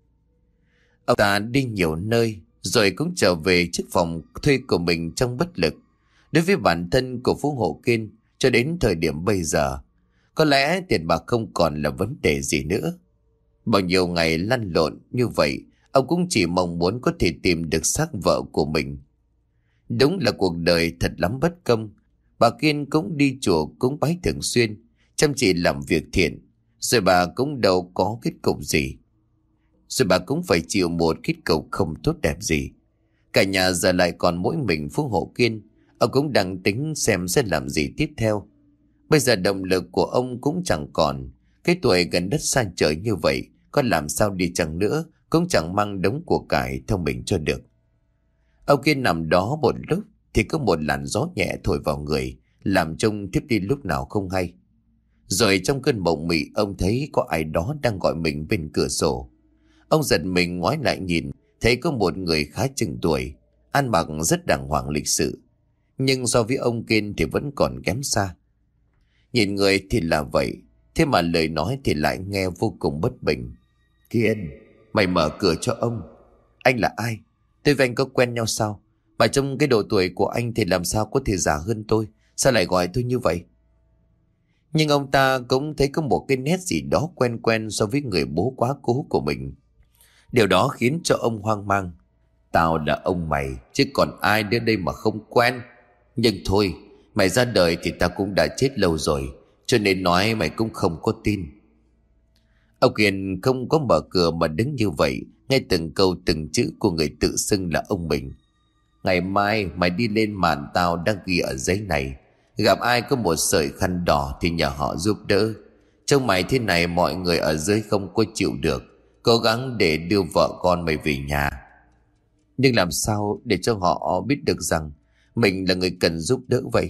Ông ta đi nhiều nơi rồi cũng trở về chiếc phòng thuê của mình trong bất lực. Đối với bản thân của Phú Hộ Kiên, cho đến thời điểm bây giờ, có lẽ tiền bạc không còn là vấn đề gì nữa. Bao nhiêu ngày lăn lộn như vậy, ông cũng chỉ mong muốn có thể tìm được xác vợ của mình. Đúng là cuộc đời thật lắm bất công. Bà Kiên cũng đi chùa cúng bái thường xuyên, chăm chỉ làm việc thiện, rồi bà cũng đâu có kết cục gì. Rồi bà cũng phải chịu một kết cục không tốt đẹp gì. Cả nhà giờ lại còn mỗi mình Phú Hộ Kiên. Ông cũng đang tính xem sẽ làm gì tiếp theo. Bây giờ động lực của ông cũng chẳng còn. Cái tuổi gần đất xa trời như vậy, có làm sao đi chăng nữa cũng chẳng mang đống của cải theo mình cho được. Ông Kiên nằm đó một lúc thì có một làn gió nhẹ thổi vào người, làm trông thiếp đi lúc nào không hay. Rồi trong cơn mộng mị, ông thấy có ai đó đang gọi mình bên cửa sổ. Ông giật mình ngoái lại nhìn, thấy có một người khá chừng tuổi, ăn mặc rất đàng hoàng lịch sự, nhưng so với ông Kiên thì vẫn còn kém xa. Nhìn người thì là vậy, thế mà lời nói thì lại nghe vô cùng bất bình. Kiên, mày mở cửa cho ông. Anh là ai? Tôi và anh có quen nhau sao? Mà trong cái độ tuổi của anh thì làm sao có thể già hơn tôi? Sao lại gọi tôi như vậy? Nhưng ông ta cũng thấy có một cái nét gì đó quen quen so với người bố quá cố của mình. Điều đó khiến cho ông hoang mang. Tao là ông mày, chứ còn ai đến đây mà không quen. Nhưng thôi, mày ra đời thì tao cũng đã chết lâu rồi, cho nên nói mày cũng không có tin. Ông Kiên không có mở cửa mà đứng như vậy, nghe từng câu từng chữ của người tự xưng là ông mình. Ngày mai mày đi lên màn tao đang ghi ở giấy này, gặp ai có một sợi khăn đỏ thì nhờ họ giúp đỡ. Trông mày thế này mọi người ở dưới không có chịu được, cố gắng để đưa vợ con mày về nhà. Nhưng làm sao để cho họ biết được rằng mình là người cần giúp đỡ vậy?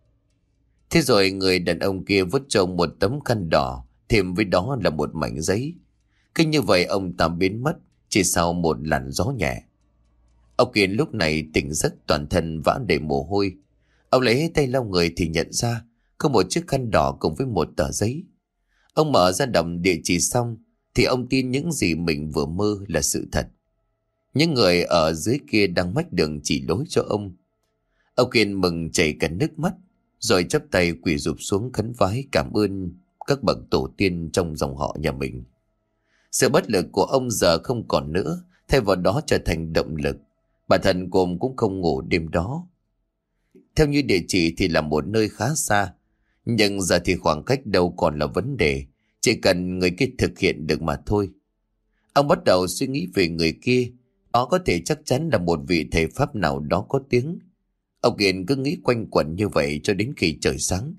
Thế rồi người đàn ông kia vứt cho ông một tấm khăn đỏ, thêm với đó là một mảnh giấy. Cứ như vậy ông ta biến mất chỉ sau một làn gió nhẹ. Ông Kiên lúc này tỉnh giấc, toàn thân vã đầy mồ hôi. Ông lấy tay lau người thì nhận ra có một chiếc khăn đỏ cùng với một tờ giấy. Ông mở ra đọc địa chỉ xong thì ông tin những gì mình vừa mơ là sự thật. Những người ở dưới kia đang mách đường chỉ lối cho ông. Ông Kiên mừng chảy cả nước mắt, rồi chắp tay quỳ rụp xuống khấn vái cảm ơn các bậc tổ tiên trong dòng họ nhà mình. Sự bất lực của ông giờ không còn nữa, thay vào đó trở thành động lực. Bản thân cô cũng không ngủ đêm đó. Theo như địa chỉ thì là một nơi khá xa, nhưng giờ thì khoảng cách đâu còn là vấn đề, chỉ cần người kia thực hiện được mà thôi. Ông bắt đầu suy nghĩ về người kia, đó có thể chắc chắn là một vị thầy Pháp nào đó có tiếng. Ông Kiên cứ nghĩ quanh quẩn như vậy cho đến khi trời sáng.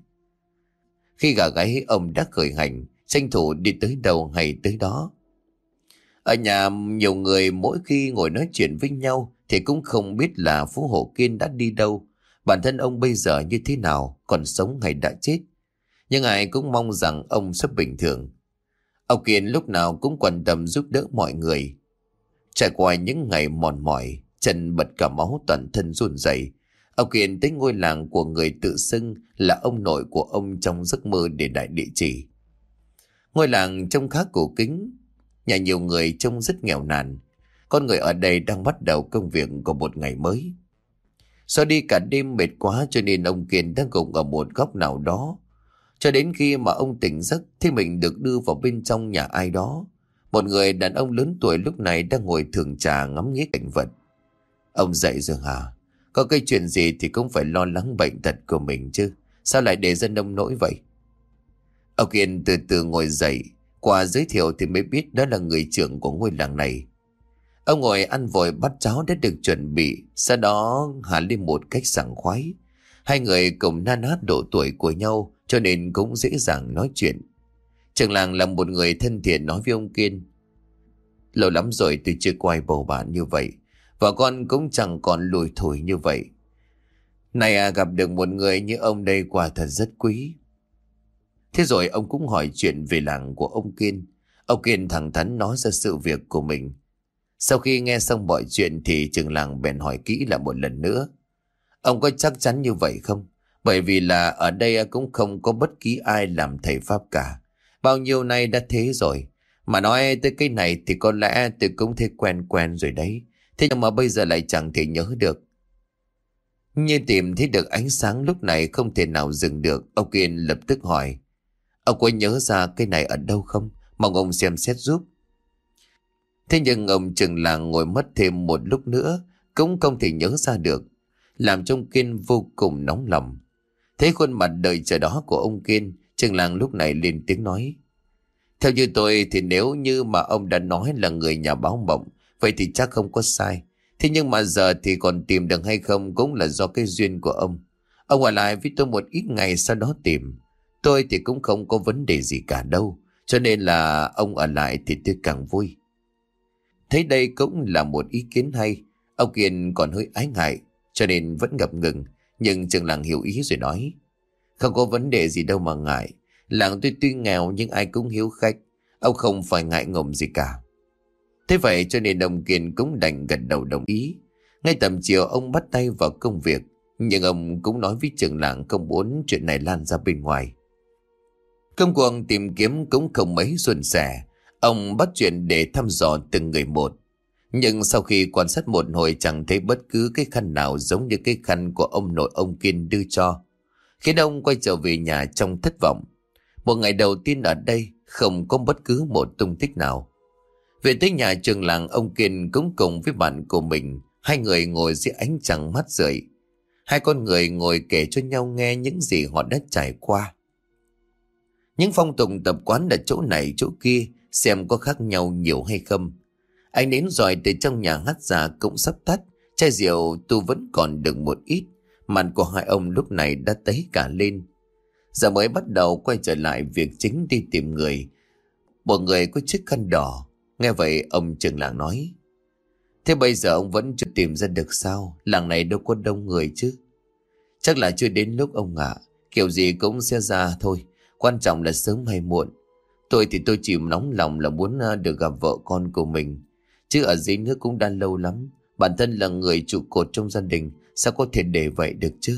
Khi gà gáy ông đã khởi hành, tranh thủ đi tới đâu hay tới đó. Ở nhà nhiều người mỗi khi ngồi nói chuyện với nhau thì cũng không biết là Phú Hộ Kiên đã đi đâu, bản thân ông bây giờ như thế nào, còn sống hay đã chết. Nhưng ai cũng mong rằng ông sẽ bình thường. Ông Kiên lúc nào cũng quan tâm giúp đỡ mọi người. Trải qua những ngày mòn mỏi, chân bật cả máu, toàn thân run rẩy, ông Kiên tới ngôi làng của người tự xưng là ông nội của ông trong giấc mơ để lại địa chỉ. Ngôi làng trông khá cổ kính, nhà nhiều người trông rất nghèo nàn. Con người ở đây đang bắt đầu công việc của một ngày mới. Do đi cả đêm mệt quá cho nên ông Kiên đang gục ở một góc nào đó. Cho đến khi mà ông tỉnh giấc thì mình được đưa vào bên trong nhà ai đó. Một người đàn ông lớn tuổi lúc này đang ngồi thưởng trà ngắm nghía cảnh vật. Ông dậy rồi hả? Có cái chuyện gì thì cũng phải lo lắng bệnh tật của mình chứ. Sao lại để dân nông nỗi vậy? Ông Kiên từ từ ngồi dậy. Qua giới thiệu thì mới biết đó là người trưởng của ngôi làng này. Ông ngồi ăn vội bát cháo đã được chuẩn bị, sau đó hạ lên một cách sảng khoái. Hai người cùng na ná độ tuổi của nhau cho nên cũng dễ dàng nói chuyện. Trưởng làng là một người thân thiện nói với ông Kiên. Lâu lắm rồi tôi chưa quay bầu bạn như vậy, và con cũng chẳng còn lùi thủi như vậy. Này gặp được một người như ông đây quả thật rất quý. Thế rồi ông cũng hỏi chuyện về làng của ông Kiên. Ông Kiên thẳng thắn nói ra sự việc của mình. Sau khi nghe xong mọi chuyện thì trưởng làng bèn hỏi kỹ lại một lần nữa. Ông có chắc chắn như vậy không? Bởi vì là ở đây cũng không có bất kỳ ai làm thầy Pháp cả. Bao nhiêu nay đã thế rồi. Mà nói tới cái này thì có lẽ tôi cũng thấy quen quen rồi đấy. Thế nhưng mà bây giờ lại chẳng thể nhớ được. Như tìm thấy được ánh sáng lúc này không thể nào dừng được. Ông Kiên lập tức hỏi. Ông có nhớ ra cái này ở đâu không? Mong ông xem xét giúp. Thế nhưng ông trưởng làng ngồi mất thêm một lúc nữa cũng không thể nhớ ra được, làm cho ông Kiên vô cùng nóng lòng. Thấy khuôn mặt đợi chờ đó của ông Kiên, trưởng làng lúc này lên tiếng nói. Theo như tôi thì nếu như mà ông đã nói là người nhà báo mộng, vậy thì chắc không có sai. Thế nhưng mà giờ thì còn tìm được hay không cũng là do cái duyên của ông. Ông ở lại với tôi một ít ngày sau đó tìm. Tôi thì cũng không có vấn đề gì cả đâu, cho nên là ông ở lại thì tôi càng vui. Thấy đây cũng là một ý kiến hay, ông Kiên còn hơi ái ngại cho nên vẫn ngập ngừng, nhưng trưởng làng hiểu ý rồi nói. Không có vấn đề gì đâu mà ngại. Làng tôi tuy nghèo nhưng ai cũng hiếu khách. Ông không phải ngại ngùng gì cả. Thế vậy cho nên ông Kiên cũng đành gật đầu đồng ý. Ngay tầm chiều ông bắt tay vào công việc, nhưng ông cũng nói với trưởng làng không muốn chuyện này lan ra bên ngoài. Công cuộc tìm kiếm cũng không mấy suôn sẻ. Ông bắt chuyện để thăm dò từng người một. Nhưng sau khi quan sát một hồi chẳng thấy bất cứ cái khăn nào giống như cái khăn của ông nội ông Kiên đưa cho, khiến ông quay trở về nhà trong thất vọng. Một ngày đầu tiên ở đây không có bất cứ một tung tích nào. Về tới nhà trường làng, ông Kiên cũng cùng với bạn của mình. Hai người ngồi dưới ánh trăng mát rượi. Hai con người ngồi kể cho nhau nghe những gì họ đã trải qua. Những phong tục tập quán ở chỗ này chỗ kia xem có khác nhau nhiều hay không. Ánh nến rọi từ trong nhà hắt ra cũng sắp tắt. Chai rượu tu vẫn còn được một ít. Mặt của hai ông lúc này đã tấy cả lên. Giờ mới bắt đầu quay trở lại việc chính, đi tìm người. Một người có chiếc khăn đỏ. Nghe vậy ông trưởng làng nói. Thế bây giờ ông vẫn chưa tìm ra được sao? Làng này đâu có đông người chứ. Chắc là chưa đến lúc ông ạ. Kiểu gì cũng sẽ ra thôi. Quan trọng là sớm hay muộn. Tôi thì tôi chỉ nóng lòng là muốn được gặp vợ con của mình. Chứ ở dưới nước cũng đã lâu lắm. Bản thân là người trụ cột trong gia đình, sao có thể để vậy được chứ?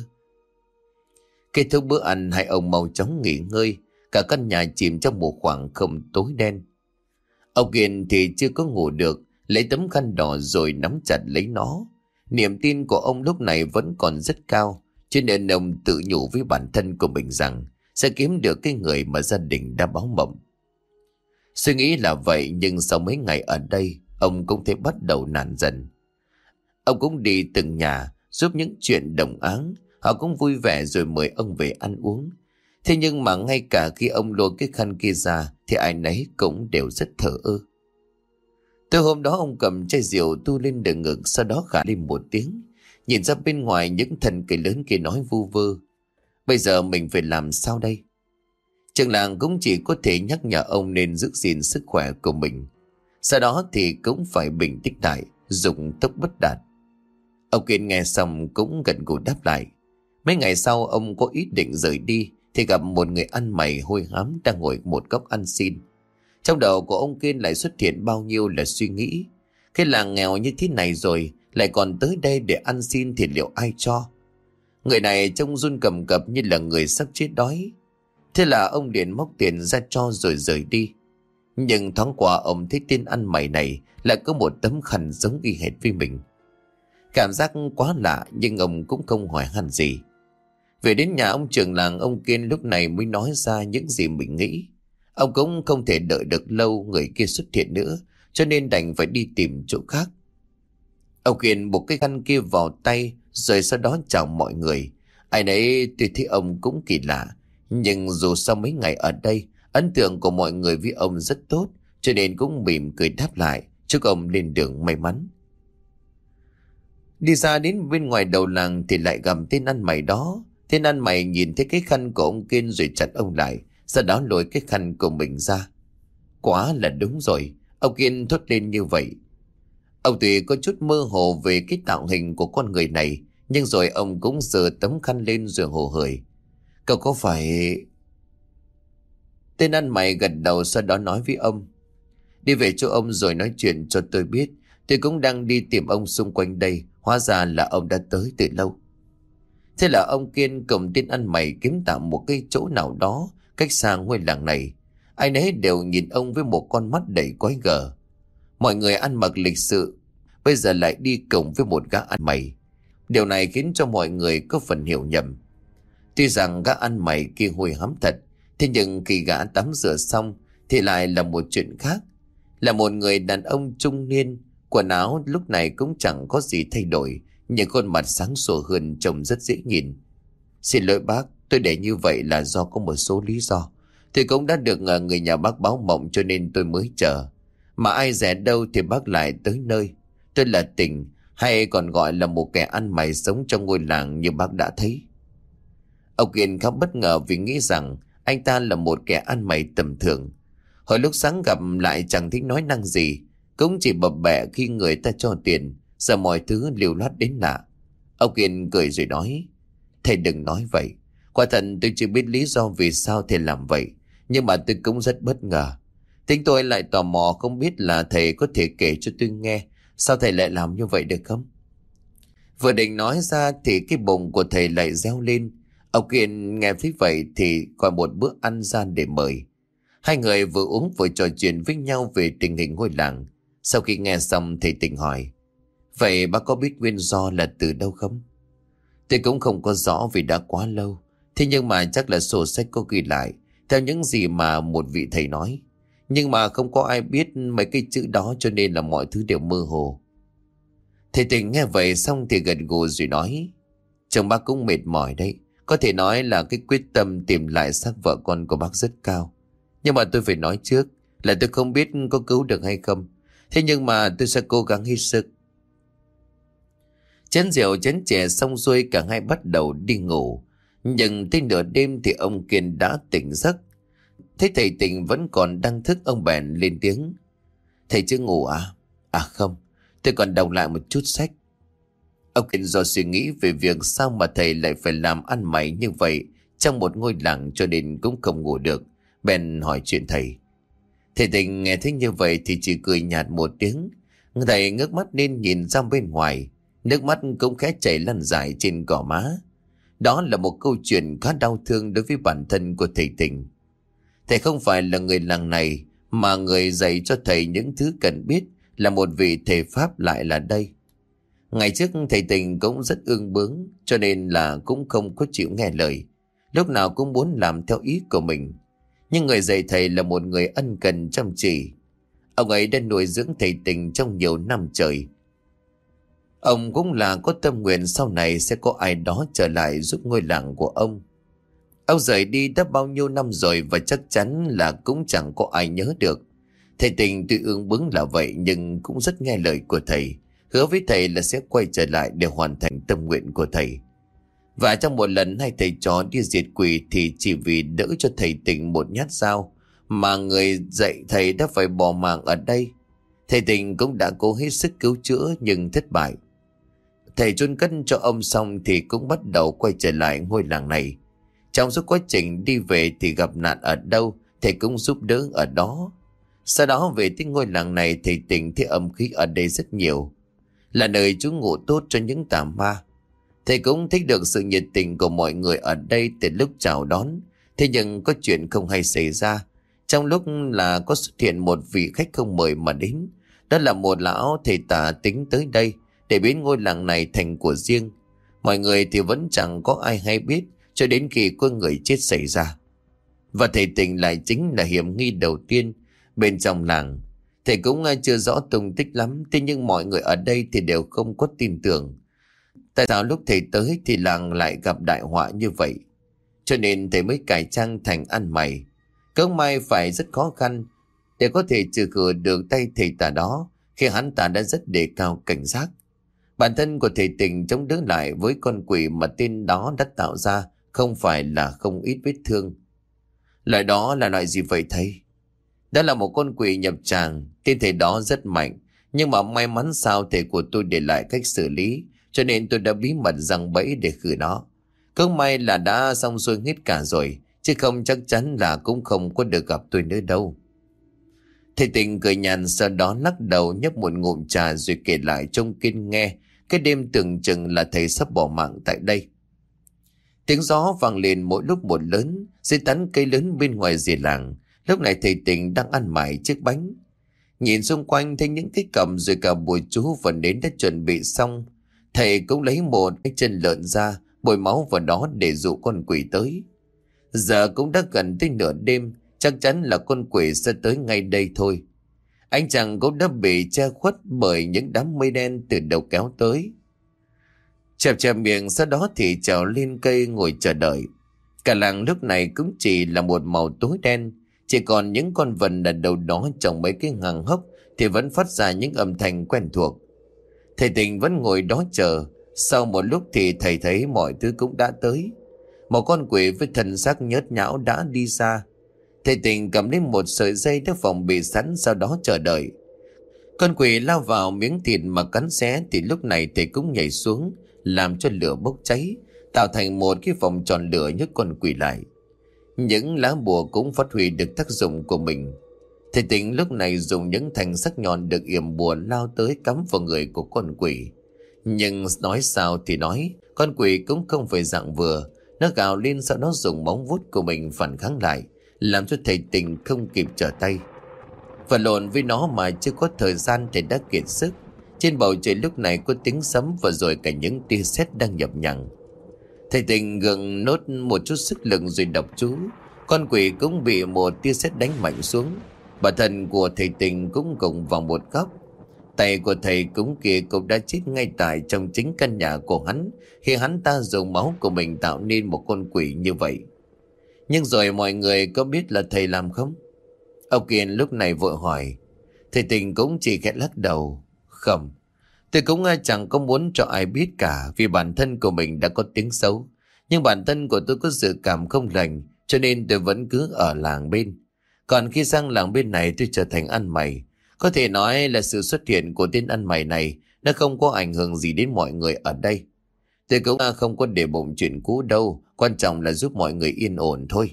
Kết thúc bữa ăn, hai ông mau chóng nghỉ ngơi. Cả căn nhà chìm trong một khoảng không tối đen. Ông Kiên thì chưa có ngủ được, lấy tấm khăn đỏ rồi nắm chặt lấy nó. Niềm tin của ông lúc này vẫn còn rất cao, cho nên ông tự nhủ với bản thân của mình rằng sẽ kiếm được cái người mà gia đình đã báo mộng. Suy nghĩ là vậy, nhưng sau mấy ngày ở đây, ông cũng thấy bắt đầu nản dần. Ông cũng đi từng nhà giúp những chuyện đồng áng, Họ cũng vui vẻ rồi mời ông về ăn uống. Thế nhưng mà ngay cả khi ông lôi cái khăn kia ra thì ai nấy cũng đều rất thờ ơ. Từ hôm đó ông cầm chai rượu tu lên đường ngực, sau đó khả lên một tiếng. Nhìn ra bên ngoài những thân cây lớn kia nói vu vơ: bây giờ mình phải làm sao đây? Trường làng cũng chỉ có thể nhắc nhở ông nên giữ gìn sức khỏe của mình. Sau đó thì cũng phải bình tĩnh lại, dùng tốc bất đạt. Ông Kiên nghe xong cũng gật gù đáp lại. Mấy ngày sau ông có ý định rời đi thì gặp một người ăn mày hôi hám đang ngồi một góc ăn xin. Trong đầu của ông Kiên lại xuất hiện bao nhiêu là suy nghĩ. Cái làng nghèo như thế này rồi lại còn tới đây để ăn xin thì liệu ai cho? Người này trông run cầm cập như là người sắp chết đói. Thế là ông liền móc tiền ra cho rồi rời đi. Nhưng thoáng qua ông thấy tên ăn mày này lại có một tấm khăn giống y hệt với mình. Cảm giác quá lạ nhưng ông cũng không hỏi han gì. Về đến nhà ông trưởng làng, ông Kiên lúc này mới nói ra những gì mình nghĩ. Ông cũng không thể đợi được lâu người kia xuất hiện nữa, cho nên đành phải đi tìm chỗ khác. Ông Kiên buộc cái khăn kia vào tay rồi sau đó chào mọi người. Ai nấy tuy thấy ông cũng kỳ lạ, nhưng dù sau mấy ngày ở đây, ấn tượng của mọi người với ông rất tốt, cho nên cũng mỉm cười đáp lại, chúc ông lên đường may mắn. Đi ra đến bên ngoài đầu làng thì lại gặp tên ăn mày đó. Tên ăn mày nhìn thấy cái khăn của ông Kiên rồi chặn ông lại, sau đó lôi cái khăn của mình ra. Quá là đúng rồi, ông Kiên thốt lên như vậy. Ông tuy có chút mơ hồ về cái tạo hình của con người này, nhưng rồi ông cũng giơ tấm khăn lên rồi hồ hởi. Cậu có phải... Tên ăn mày gật đầu, sau đó nói với ông: đi về chỗ ông rồi nói chuyện cho tôi biết. Tôi cũng đang đi tìm ông xung quanh đây, hóa ra là ông đã tới từ lâu. Thế là ông Kiên cùng tên ăn mày kiếm tạm một cái chỗ nào đó cách xa ngôi làng này. Ai nấy đều nhìn ông với một con mắt đầy quái gở. Mọi người ăn mặc lịch sự, bây giờ lại đi cùng với một gã ăn mày. Điều này khiến cho mọi người có phần hiểu nhầm. Tuy rằng gã ăn mày kia hôi hám thật, thế nhưng khi gã tắm rửa xong thì lại là một chuyện khác. Là một người đàn ông trung niên, quần áo lúc này cũng chẳng có gì thay đổi, nhưng khuôn mặt sáng sủa hơn, trông rất dễ nhìn. Xin lỗi bác, tôi để như vậy là do có một số lý do. Tôi cũng đã được người nhà bác báo mộng cho nên tôi mới chờ. Mà ai dè đâu thì bác lại tới nơi. Tôi là Tình, hay còn gọi là một kẻ ăn mày sống trong ngôi làng như bác đã thấy. Ông Kiên khá bất ngờ vì nghĩ rằng anh ta là một kẻ ăn mày tầm thường. Hồi lúc sáng gặp lại chẳng thích nói năng gì, cũng chỉ bập bẹ khi người ta cho tiền, giờ mọi thứ liều loát đến lạ. Ông Kiên cười rồi nói: thầy đừng nói vậy. Quả thật tôi chưa biết lý do vì sao thầy làm vậy, nhưng mà tôi cũng rất bất ngờ. Tính tôi lại tò mò không biết là thầy có thể kể cho tôi nghe sao thầy lại làm như vậy được không? Vừa định nói ra thì cái bụng của thầy lại reo lên. Ông Kiên nghe thấy vậy thì gọi một bữa ăn ra để mời. Hai người vừa uống vừa trò chuyện với nhau về tình hình ngôi làng. Sau khi nghe xong thầy Tình hỏi: vậy bác có biết nguyên do là từ đâu không? Tôi cũng không có rõ vì đã quá lâu. Thế nhưng mà chắc là sổ sách có ghi lại theo những gì mà một vị thầy nói. Nhưng mà không có ai biết mấy cái chữ đó, cho nên là mọi thứ đều mơ hồ. Thầy Tình nghe vậy xong thì gật gù rồi nói: chồng bác cũng mệt mỏi đấy. Có thể nói là cái quyết tâm tìm lại xác vợ con của bác rất cao. Nhưng mà tôi phải nói trước là tôi không biết có cứu được hay không. Thế nhưng mà tôi sẽ cố gắng hết sức. Chén rượu chén chè xong xuôi, cả hai bắt đầu đi ngủ. Nhưng tới nửa đêm thì ông Kiên đã tỉnh giấc. Thấy thầy Tình vẫn còn đang thức, ông bèn lên tiếng: thầy chưa ngủ à? À không, tôi còn đọc lại một chút sách. Ông Kiên do suy nghĩ về việc sao mà thầy lại phải làm ăn mày như vậy trong một ngôi làng cho nên cũng không ngủ được, bèn hỏi chuyện thầy. Thầy Tình nghe thấy như vậy thì chỉ cười nhạt một tiếng. Thầy ngước mắt lên nhìn ra bên ngoài, nước mắt cũng khẽ chảy lăn dài trên gò má. Đó là một câu chuyện khá đau thương đối với bản thân của thầy Tình. Thầy không phải là người làng này, mà người dạy cho thầy những thứ cần biết là một vị thầy Pháp lại là đây. Ngày trước thầy Tình cũng rất ương bướng, cho nên là cũng không có chịu nghe lời, lúc nào cũng muốn làm theo ý của mình. Nhưng người dạy thầy là một người ân cần chăm chỉ. Ông ấy đã nuôi dưỡng thầy Tình trong nhiều năm trời. Ông cũng là có tâm nguyện sau này sẽ có ai đó trở lại giúp ngôi làng của ông. Ông rời đi đã bao nhiêu năm rồi và chắc chắn là cũng chẳng có ai nhớ được. Thầy Tình tuy ương bướng là vậy nhưng cũng rất nghe lời của thầy, hứa với thầy là sẽ quay trở lại để hoàn thành tâm nguyện của thầy. Và trong một lần hai thầy trò đi diệt quỷ thì chỉ vì đỡ cho thầy Tình một nhát dao mà người dạy thầy đã phải bỏ mạng ở đây. Thầy Tình cũng đã cố hết sức cứu chữa nhưng thất bại. Thầy chôn cất cho ông xong thì cũng bắt đầu quay trở lại ngôi làng này. Trong suốt quá trình đi về thì gặp nạn ở đâu thầy cũng giúp đỡ ở đó. Sau đó về tới ngôi làng này, thầy Tình thấy âm khí ở đây rất nhiều, là nơi trú ngụ tốt cho những tà ma. Thầy cũng thích được sự nhiệt tình của mọi người ở đây từ lúc chào đón. Thế nhưng có chuyện không hay xảy ra. Trong lúc là có xuất hiện một vị khách không mời mà đến. Đó là một lão thầy tà tính tới đây để biến ngôi làng này thành của riêng. Mọi người thì vẫn chẳng có ai hay biết cho đến khi có người chết xảy ra. Và thầy Tình lại chính là hiểm nghi đầu tiên bên trong làng. Thầy cũng chưa rõ tung tích lắm, thế nhưng mọi người ở đây thì đều không có tin tưởng. Tại sao lúc thầy tới thì làng lại gặp đại họa như vậy? Cho nên thầy mới cải trang thành ăn mày. Cũng may phải rất khó khăn để có thể trừ khử được tay thầy tà đó, khi hắn ta đã rất đề cao cảnh giác. Bản thân của thầy Tình chống đỡ lại với con quỷ mà tên đó đã tạo ra không phải là không ít vết thương. Loại đó là loại gì vậy thầy? Đó là một con quỷ nhập tràng. Tên thầy đó rất mạnh, nhưng mà may mắn sao thầy của tôi để lại cách xử lý, cho nên tôi đã bí mật giăng bẫy để khử nó. Cứ may là đã xong xuôi hết cả rồi, chứ không chắc chắn là cũng không có được gặp tôi nữa đâu. Thầy Tình cười nhàn, sau đó lắc đầu nhấp một ngụm trà rồi kể lại trông Kiên nghe cái đêm tưởng chừng là thầy sắp bỏ mạng tại đây. Tiếng gió vang lên mỗi lúc một lớn dưới tán cây lớn bên ngoài rìa làng. Lúc này thầy Tình đang ăn mải chiếc bánh. Nhìn xung quanh thấy những cái cầm rồi cả bùi chú và nến đã chuẩn bị xong. Thầy cũng lấy một cái chân lợn ra, bồi máu vào đó để dụ con quỷ tới. Giờ cũng đã gần tới nửa đêm, chắc chắn là con quỷ sẽ tới ngay đây thôi. Anh chàng cũng đã bị che khuất bởi những đám mây đen từ đầu kéo tới. Chẹp chẹp miệng, sau đó thì trèo lên cây ngồi chờ đợi. Cả làng lúc này cũng chỉ là một màu tối đen, chỉ còn những con vần ở đầu đó trồng mấy cái hàng hốc thì vẫn phát ra những âm thanh quen thuộc. Thầy Tình vẫn ngồi đó chờ. Sau một lúc thì thầy thấy mọi thứ cũng đã tới. Một con quỷ với thân xác nhớt nhão đã đi ra. Thầy Tình cầm lên một sợi dây đã phòng bị sẵn, sau đó chờ đợi. Con quỷ lao vào miếng thịt mà cắn xé thì lúc này thầy cũng nhảy xuống, làm cho lửa bốc cháy, tạo thành một cái vòng tròn lửa nhấc con quỷ lại. Những lá bùa cũng phát huy được tác dụng của mình. Thầy Tình lúc này dùng những thanh sắc nhọn được yểm bùa lao tới cắm vào người của con quỷ. Nhưng nói sao thì nói, con quỷ cũng không phải dạng vừa. Nó gào lên, sau đó dùng móng vuốt của mình phản kháng lại, làm cho thầy Tình không kịp trở tay. Và lộn với nó mà chưa có thời gian thì đã kiệt sức. Trên bầu trời lúc này có tiếng sấm và rồi cả những tia sét đang nhập nhằng. Thầy Tình gượng nốt một chút sức lực rồi đọc chú. Con quỷ cũng bị một tia sét đánh mạnh xuống. Bản thân của thầy Tình cũng gục vào một góc. Tay của thầy cũng kia cũng đã chết ngay tại trong chính căn nhà của hắn, khi hắn ta dùng máu của mình tạo nên một con quỷ như vậy. Nhưng rồi mọi người có biết là thầy làm không? Ông Kiên lúc này vội hỏi. Thầy Tình cũng chỉ khẽ lắc đầu. Không, tôi cũng chẳng có muốn cho ai biết cả, vì bản thân của mình đã có tiếng xấu. Nhưng bản thân của tôi có dự cảm không lành, cho nên tôi vẫn cứ ở làng bên. Còn khi sang làng bên này tôi trở thành ăn mày. Có thể nói là sự xuất hiện của tên ăn mày này nó không có ảnh hưởng gì đến mọi người ở đây. Tôi cũng không có để bụng chuyện cũ đâu, quan trọng là giúp mọi người yên ổn thôi.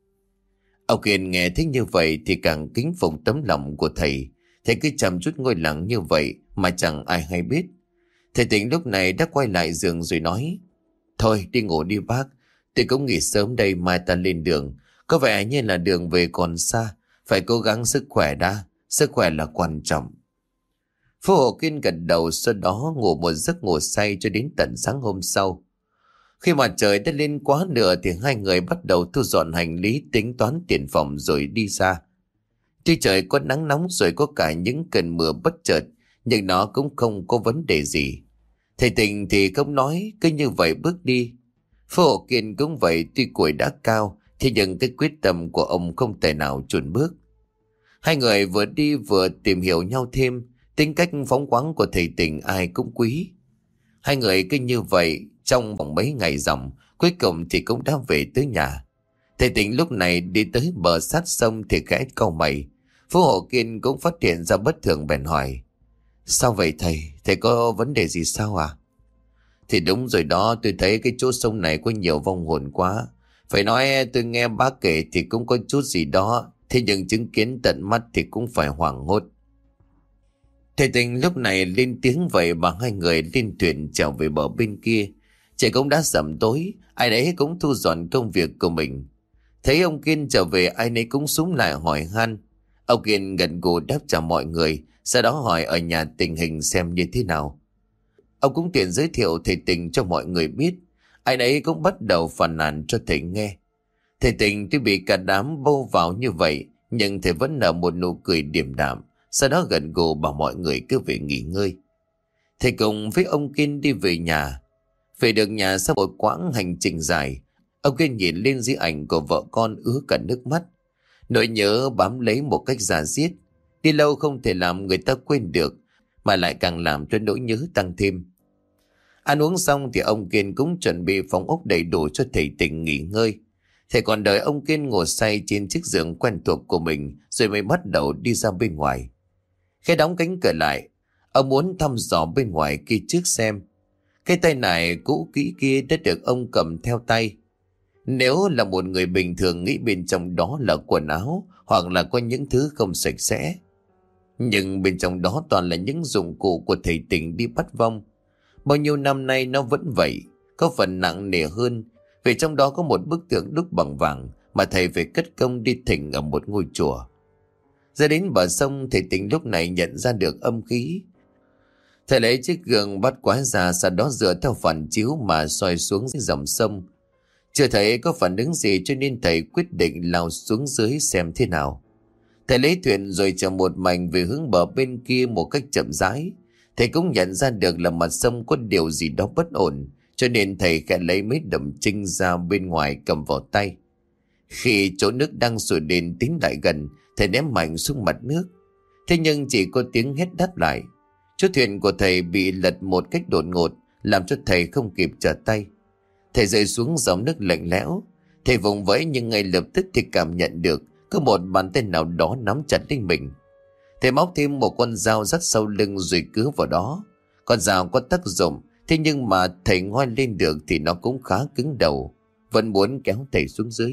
Ông Kiên nghe thích như vậy thì càng kính phục tấm lòng của thầy. Thầy cứ chăm chút ngôi lặng như vậy mà chẳng ai hay biết. Thầy Tình lúc này đã quay lại giường rồi nói. Thôi đi ngủ đi bác, tôi cũng nghỉ sớm đây, mai ta lên đường. Có vẻ như là đường về còn xa, phải cố gắng sức khỏe đã, sức khỏe là quan trọng. Phú Hộ Kiên gật đầu, sau đó ngủ một giấc ngủ say cho đến tận sáng hôm sau. Khi mà trời đã lên quá nửa thì hai người bắt đầu thu dọn hành lý, tính toán tiền phòng rồi đi ra. Tuy trời có nắng nóng rồi có cả những cơn mưa bất chợt, nhưng nó cũng không có vấn đề gì. Thầy Tình thì không nói, cứ như vậy bước đi. Phú Hộ Kiên cũng vậy, tuy tuổi đã cao, thế nhưng cái quyết tâm của ông không thể nào chùn bước. Hai người vừa đi vừa tìm hiểu nhau thêm, tính cách phóng khoáng của thầy Tình ai cũng quý. Hai người cứ như vậy trong vòng mấy ngày ròng, cuối cùng thì cũng đã về tới nhà. Thầy Tình lúc này đi tới bờ sát sông thì khẽ cau mày. Phú Hộ Kiên cũng phát hiện ra bất thường bèn hỏi: Sao vậy thầy? Thầy có vấn đề gì sao à? Thì đúng rồi đó, tôi thấy cái chỗ sông này có nhiều vong hồn quá. Phải nói tôi nghe bác kể thì cũng có chút gì đó, thế nhưng chứng kiến tận mắt thì cũng phải hoảng hốt. Thầy Tình lúc này lên tiếng vậy mà hai người lên thuyền trèo về bờ bên kia. Trời cũng đã sẩm tối, ai nấy cũng thu dọn công việc của mình. Thấy ông Kiên trở về, ai nấy cũng súng lại hỏi han. Ông Kiên gật gù đáp chào mọi người, sau đó hỏi ở nhà tình hình xem như thế nào. Ông cũng tiện giới thiệu thầy Tình cho mọi người biết. Ai nấy cũng bắt đầu phàn nàn cho thầy nghe. Thầy Tình tuy bị cả đám bâu vào như vậy, nhưng thầy vẫn nở một nụ cười điềm đạm, sau đó gật gù bảo mọi người cứ về nghỉ ngơi. Thầy cùng với ông Kiên đi về nhà. Về được nhà sau một quãng hành trình dài, ông Kiên nhìn lên di ảnh của vợ con ứa cả nước mắt. Nỗi nhớ bám lấy một cách da diết, đi lâu không thể làm người ta quên được, mà lại càng làm cho nỗi nhớ tăng thêm. Ăn uống xong thì ông Kiên cũng chuẩn bị phòng ốc đầy đủ cho thầy Tình nghỉ ngơi. Thầy còn đợi ông Kiên ngồi say trên chiếc giường quen thuộc của mình rồi mới bắt đầu đi ra bên ngoài. Khi đóng cánh cửa lại, ông muốn thăm dò bên ngoài kia trước xem. Cái tay này cũ kỹ kia đã được ông cầm theo tay. Nếu là một người bình thường nghĩ bên trong đó là quần áo hoặc là có những thứ không sạch sẽ. Nhưng bên trong đó toàn là những dụng cụ của thầy Tình đi bắt vong. Bao nhiêu năm nay nó vẫn vậy, có phần nặng nề hơn vì trong đó có một bức tượng đúc bằng vàng mà thầy phải cất công đi thỉnh ở một ngôi chùa. Ra đến bờ sông, thầy Tình lúc này nhận ra được âm khí. Thầy lấy chiếc gương bắt quái ra, sau đó dựa theo phản chiếu mà soi xuống dưới dòng sông. Chưa thấy có phản ứng gì cho nên thầy quyết định lao xuống dưới xem thế nào. Thầy lấy thuyền rồi chở một mạch về hướng bờ bên kia một cách chậm rãi. Thầy cũng nhận ra được là mặt sông có điều gì đó bất ổn, cho nên thầy khẽ lấy mấy đầm trinh ra bên ngoài cầm vào tay. Khi chỗ nước đang sủi lên tiến lại gần, thầy ném mạnh xuống mặt nước. Thế nhưng chỉ có tiếng hét đáp lại. Chiếc thuyền của thầy bị lật một cách đột ngột, làm cho thầy không kịp trở tay. Thầy rơi xuống dòng nước lạnh lẽo. Thầy vùng vẫy nhưng ngay lập tức thì cảm nhận được có một bàn tay nào đó nắm chặt lấy mình. Thầy móc thêm một con dao dắt sau lưng rồi cứa vào đó. Con dao có tác dụng, thế nhưng mà thầy ngoi lên được thì nó cũng khá cứng đầu, vẫn muốn kéo thầy xuống dưới.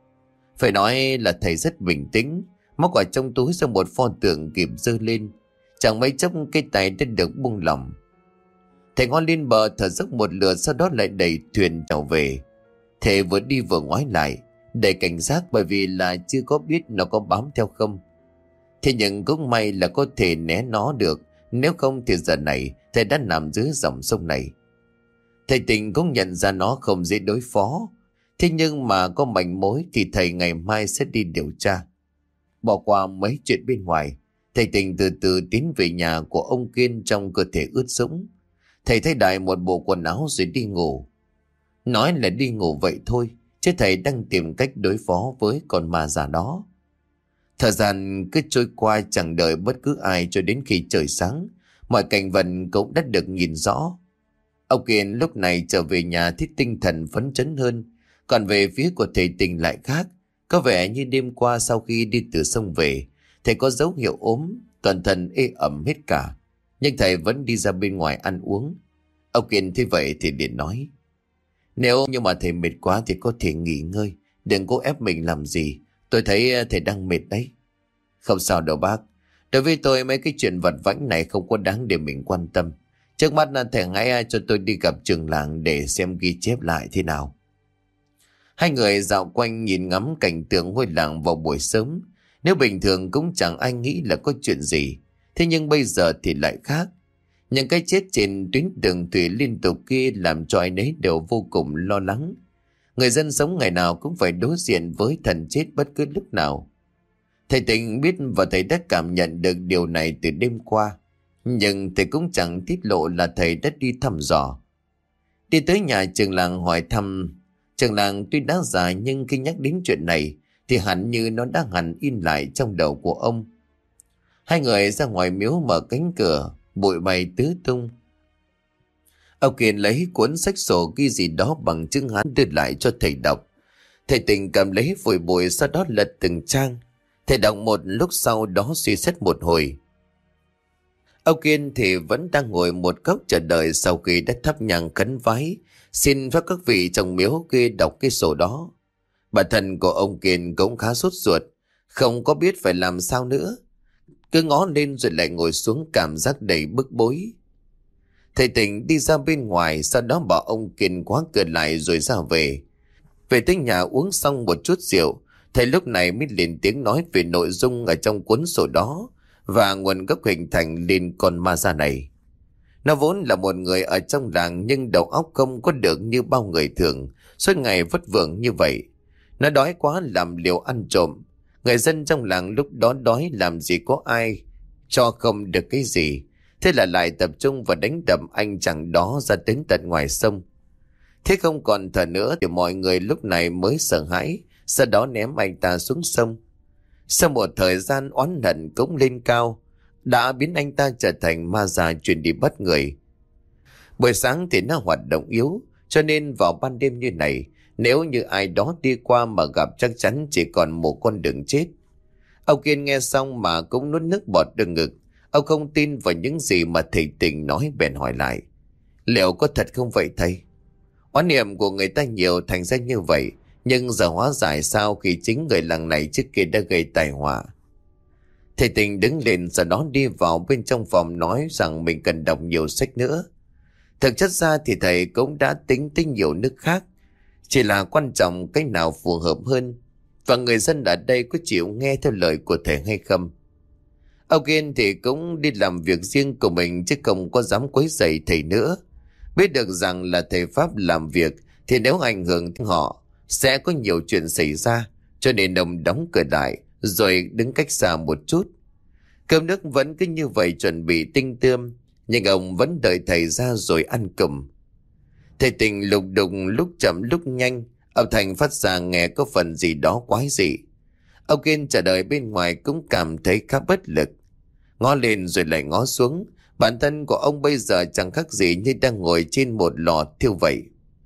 Phải nói là thầy rất bình tĩnh, móc ở trong túi ra một pho tượng kịp giơ lên. Chẳng mấy chốc cái tay đã được buông lỏng. Thầy ngoi lên bờ thở dốc một lượt, sau đó lại đẩy thuyền trở về. Thầy vừa đi vừa ngoái lại để cảnh giác, bởi vì là chưa có biết nó có bám theo không. Thế nhưng cũng may là có thể né nó được, nếu không thì giờ này thầy đã nằm dưới dòng sông này. Thầy Tình cũng nhận ra nó không dễ đối phó, thế nhưng mà có manh mối thì thầy ngày mai sẽ đi điều tra. Bỏ qua mấy chuyện bên ngoài, thầy Tình từ từ tiến về nhà của ông Kiên trong cơ thể ướt sũng. Thầy thay đại một bộ quần áo rồi đi ngủ. Nói là đi ngủ vậy thôi, chứ thầy đang tìm cách đối phó với con ma già đó. Thời gian cứ trôi qua chẳng đợi bất cứ ai, cho đến khi trời sáng, mọi cảnh vật cũng đã được nhìn rõ. Ông Kiên lúc này trở về nhà thấy tinh thần phấn chấn hơn, còn về phía của thầy Tình lại khác. Có vẻ như đêm qua sau khi đi từ sông về, thầy có dấu hiệu ốm, toàn thân ê ẩm hết cả, nhưng thầy vẫn đi ra bên ngoài ăn uống. Ông Kiên thấy vậy thì liền nói: Nếu như mà thầy mệt quá thì có thể nghỉ ngơi, đừng cố ép mình làm gì. Tôi thấy thầy đang mệt đấy. Không sao đâu bác. Đối với tôi mấy cái chuyện vặt vãnh này không có đáng để mình quan tâm. Trước mắt thầy hãy cho tôi đi gặp trường làng để xem ghi chép lại thế nào. Hai người dạo quanh nhìn ngắm cảnh tượng ngôi làng vào buổi sớm. Nếu bình thường cũng chẳng ai nghĩ là có chuyện gì, thế nhưng bây giờ thì lại khác. Những cái chết trên tuyến đường thủy liên tục kia làm cho ai nấy đều vô cùng lo lắng. Người dân sống ngày nào cũng phải đối diện với thần chết bất cứ lúc nào. Thầy Tình biết và thầy đã cảm nhận được điều này từ đêm qua. nhưng thầy cũng chẳng tiết lộ là thầy đã đi thăm dò. Đi tới nhà trường làng hỏi thăm. Trường làng tuy đã già nhưng khi nhắc đến chuyện này thì hẳn như nó đã hẳn in lại trong đầu của ông. Hai người ra ngoài miếu mở cánh cửa, bụi bay tứ tung. Ông Kiên lấy cuốn sách sổ ghi gì đó bằng chữ Hán đưa lại cho thầy đọc. Thầy Tình cầm lấy phủi bụi, sau đó lật từng trang. Thầy đọc một lúc sau đó suy xét một hồi. Ông Kiên thì vẫn đang ngồi một góc chờ đợi sau khi đã thắp nhang khấn vái, xin phép các vị trong miếu kia đọc cái sổ đó. Bản thân của ông Kiên cũng khá sốt ruột, không có biết phải làm sao nữa. Cứ ngó lên rồi lại ngồi xuống, cảm giác đầy bức bối. Thầy Tình đi ra bên ngoài, sau đó bảo ông Kiên khóa cửa lại rồi ra về. Về tới nhà uống xong một chút rượu, thầy lúc này mới lên tiếng nói về nội dung ở trong cuốn sổ đó và nguồn gốc hình thành lên con ma da này. Nó vốn là một người ở trong làng nhưng đầu óc không có được như bao người thường, suốt ngày vất vưởng như vậy. Nó đói quá làm liều ăn trộm. Người dân trong làng lúc đó đói làm gì có ai cho không được cái gì. Thế là lại tập trung vào đánh đập anh chàng đó ra đến tận ngoài sông. Thế không còn thở nữa thì mọi người lúc này mới sợ hãi, sau đó ném anh ta xuống sông. Sau một thời gian oán hận cũng lên cao, đã biến anh ta trở thành ma già chuyên đi bắt người. Buổi sáng thì nó hoạt động yếu, cho nên vào ban đêm như này, nếu như ai đó đi qua mà gặp chắc chắn chỉ còn một con đường chết. Ông Kiên nghe xong mà cũng nuốt nước bọt đừng ngực. Ông không tin vào những gì mà thầy Tình nói, bèn hỏi lại. Liệu có thật không vậy thầy? Oán niệm của người ta nhiều thành ra như vậy, nhưng giờ hóa giải sao khi chính người làng này trước kia đã gây tai họa? Thầy Tình đứng lên, sau đó đi vào bên trong phòng nói rằng mình cần đọc nhiều sách nữa. Thực chất ra thì thầy cũng đã tính tới nhiều nước khác, chỉ là quan trọng cách nào phù hợp hơn, và người dân ở đây có chịu nghe theo lời của thầy hay không. Ông Kiên thì cũng đi làm việc riêng của mình chứ không có dám quấy rầy thầy nữa. Biết được rằng là thầy Pháp làm việc thì nếu ảnh hưởng đến họ sẽ có nhiều chuyện xảy ra, cho nên ông đóng cửa lại rồi đứng cách xa một chút. Cơm nước vẫn cứ như vậy chuẩn bị tinh tươm, nhưng ông vẫn đợi thầy ra rồi ăn cùm. Thầy Tình lục đục lúc chậm lúc nhanh, âm thanh phát ra nghe có phần gì đó quái dị. Ông Kiên chờ đợi bên ngoài cũng cảm thấy khá bất lực. Ngó lên rồi lại ngó xuống, bản thân của ông bây giờ chẳng khác gì như đang ngồi trên một lò thiêu vậy.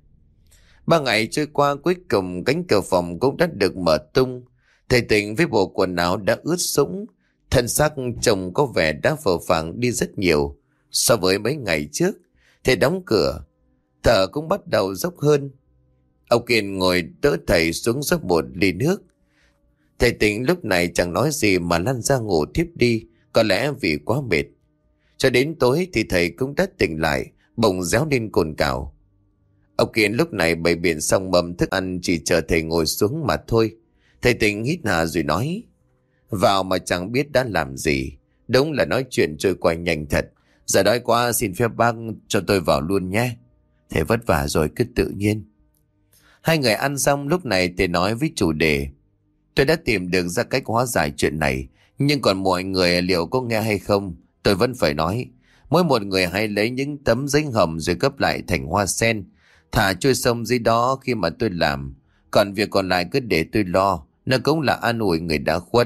3 ngày trôi qua, cuối cùng cánh cửa phòng cũng đã được mở tung. Thầy Tình với bộ quần áo đã ướt sũng, thân xác trông có vẻ đã phờ phạc đi rất nhiều so với mấy ngày trước. Thầy đóng cửa, thở cũng bắt đầu dốc hơn. Ông Kiên ngồi đỡ thầy xuống rót một ly nước. Thầy Tình lúc này chẳng nói gì mà lăn ra ngủ thiếp đi, có lẽ vì quá mệt. Cho đến tối thì thầy cũng đã tỉnh lại, bỗng réo lên cồn cào. Ông Kiên lúc này bày biện xong mâm thức ăn, chỉ chờ thầy ngồi xuống mà thôi. Thầy Tình hít hà rồi nói. Vào mà chẳng biết đã làm gì, đúng là nói chuyện trôi qua nhanh thật. Giờ đói quá, xin phép bác cho tôi vào luôn nhé. Thầy vất vả rồi, cứ tự nhiên. Hai người ăn xong lúc này thầy nói với chủ đề. Tôi đã tìm được ra cách hóa giải chuyện này, nhưng còn mọi người liệu có nghe hay không, tôi vẫn phải nói. Mỗi một người hãy lấy những tấm giấy hồng rồi gấp lại thành hoa sen, thả trôi sông dưới đó khi mà tôi làm. Còn việc còn lại cứ để tôi lo, nó cũng là an ủi người đã khuất.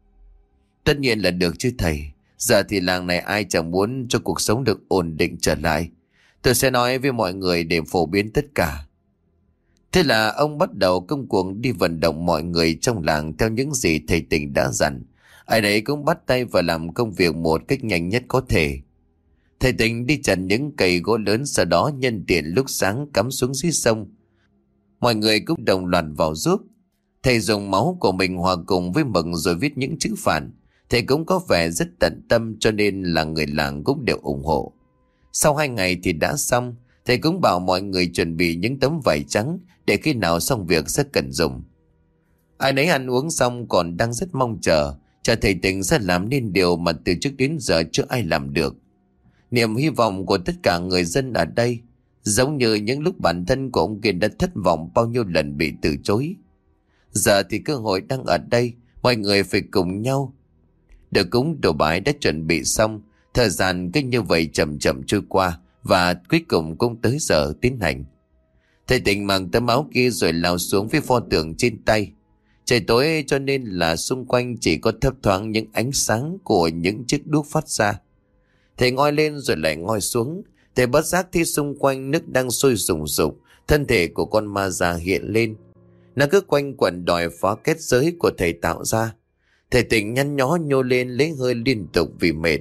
Tất nhiên là được chứ thầy. Giờ thì làng này ai chẳng muốn cho cuộc sống được ổn định trở lại. Tôi sẽ nói với mọi người để phổ biến tất cả. Thế là ông bắt đầu công cuộc đi vận động mọi người trong làng theo những gì thầy Tình đã dặn. Ai đấy cũng bắt tay vào làm công việc một cách nhanh nhất có thể. Thầy Tình đi chặt những cây gỗ lớn, sau đó nhân tiện lúc sáng cắm xuống dưới sông. Mọi người cũng đồng loạt vào giúp. Thầy dùng máu của mình hòa cùng với mực rồi viết những chữ phản. Thầy cũng có vẻ rất tận tâm, cho nên là người làng cũng đều ủng hộ. Sau 2 ngày thì đã xong. Thầy cũng bảo mọi người chuẩn bị những tấm vải trắng để khi nào xong việc sẽ cần dùng. Ai nấy ăn uống xong còn đang rất mong chờ thầy Tình sẽ làm nên điều mà từ trước đến giờ chưa ai làm được. Niềm hy vọng của tất cả người dân ở đây, giống như những lúc bản thân của ông Kiên đã thất vọng bao nhiêu lần bị từ chối. Giờ thì cơ hội đang ở đây, mọi người phải cùng nhau. Đồ cúng đồ bái đã chuẩn bị xong, Thời gian cứ như vậy chậm chậm trôi qua và cuối cùng cũng tới giờ tiến hành. Thầy Tịnh mang tấm áo kia rồi lao xuống với pho tượng trên tay. Trời tối cho nên là xung quanh chỉ có thấp thoáng những ánh sáng của những chiếc đuốc phát ra. Thầy ngoi lên rồi lại ngoi xuống. Thầy bất giác thấy xung quanh nước đang sôi sùng sục. Thân thể của con ma già hiện lên. Nó cứ quanh quẩn đòi phá kết giới của thầy tạo ra. Thầy Tịnh nhăn nhó nhô lên lấy hơi liên tục vì mệt.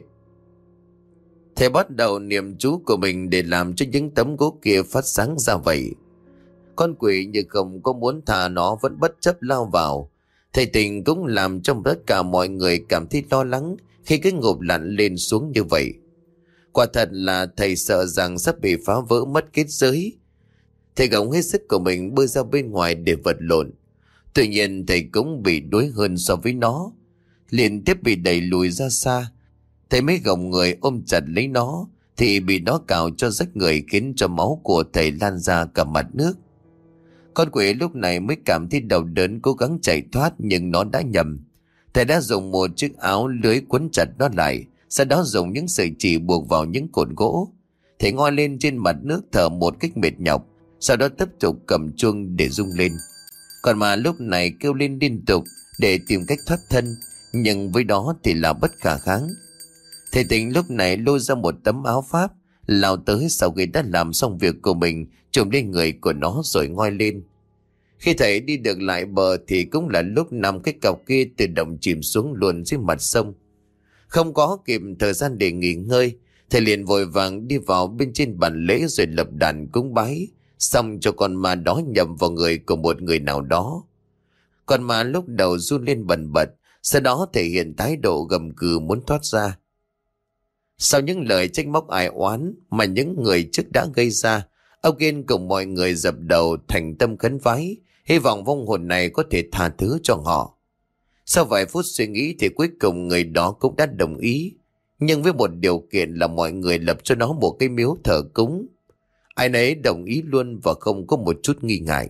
Thầy bắt đầu niệm chú của mình để làm cho những tấm gỗ kia phát sáng ra vậy. Con quỷ như không có muốn thả nó vẫn bất chấp lao vào. Thầy Tịnh cũng làm cho tất cả mọi người cảm thấy lo lắng khi cái ngộp lặn lên xuống như vậy. Quả thật là thầy sợ rằng sắp bị phá vỡ mất kết giới. Thầy gồng hết sức của mình bơi ra bên ngoài để vật lộn. Tuy nhiên thầy cũng bị đuối hơn so với nó. Liên tiếp bị đẩy lùi ra xa. Thầy mới gồng người ôm chặt lấy nó thì bị nó cào cho rách người khiến cho máu của thầy lan ra cả mặt nước. Con quỷ lúc này mới cảm thấy đau đớn cố gắng chạy thoát nhưng nó đã nhầm. Thầy đã dùng một chiếc áo lưới quấn chặt nó lại, sau đó dùng những sợi chỉ buộc vào những cột gỗ. Thầy ngoi lên trên mặt nước thở một cách mệt nhọc, sau đó tiếp tục cầm chuông để rung lên. Còn mà lúc này kêu lên liên tục để tìm cách thoát thân, nhưng với đó thì là bất khả kháng. Thầy Tịnh lúc này lôi ra một tấm áo pháp, lao tới sau khi đã làm xong việc của mình, trùm lên người của nó rồi ngoi lên. Khi thầy đi được lại bờ thì cũng là lúc năm cái cọc kia tự động chìm xuống luôn dưới mặt sông. Không có kịp thời gian để nghỉ ngơi, thầy liền vội vàng đi vào bên trên bàn lễ rồi lập đàn cúng bái, xong cho con ma đó nhầm vào người của một người nào đó. Con ma lúc đầu run lên bần bật, sau đó thể hiện thái độ gầm gừ muốn thoát ra. Sau những lời trách móc ai oán mà những người trước đã gây ra, ông Kiên cùng mọi người dập đầu thành tâm khấn vái, hy vọng vong hồn này có thể tha thứ cho họ. Sau vài phút suy nghĩ thì cuối cùng người đó cũng đã đồng ý, nhưng với một điều kiện là mọi người lập cho nó một cái miếu thờ cúng. Ai nấy đồng ý luôn và không có một chút nghi ngại.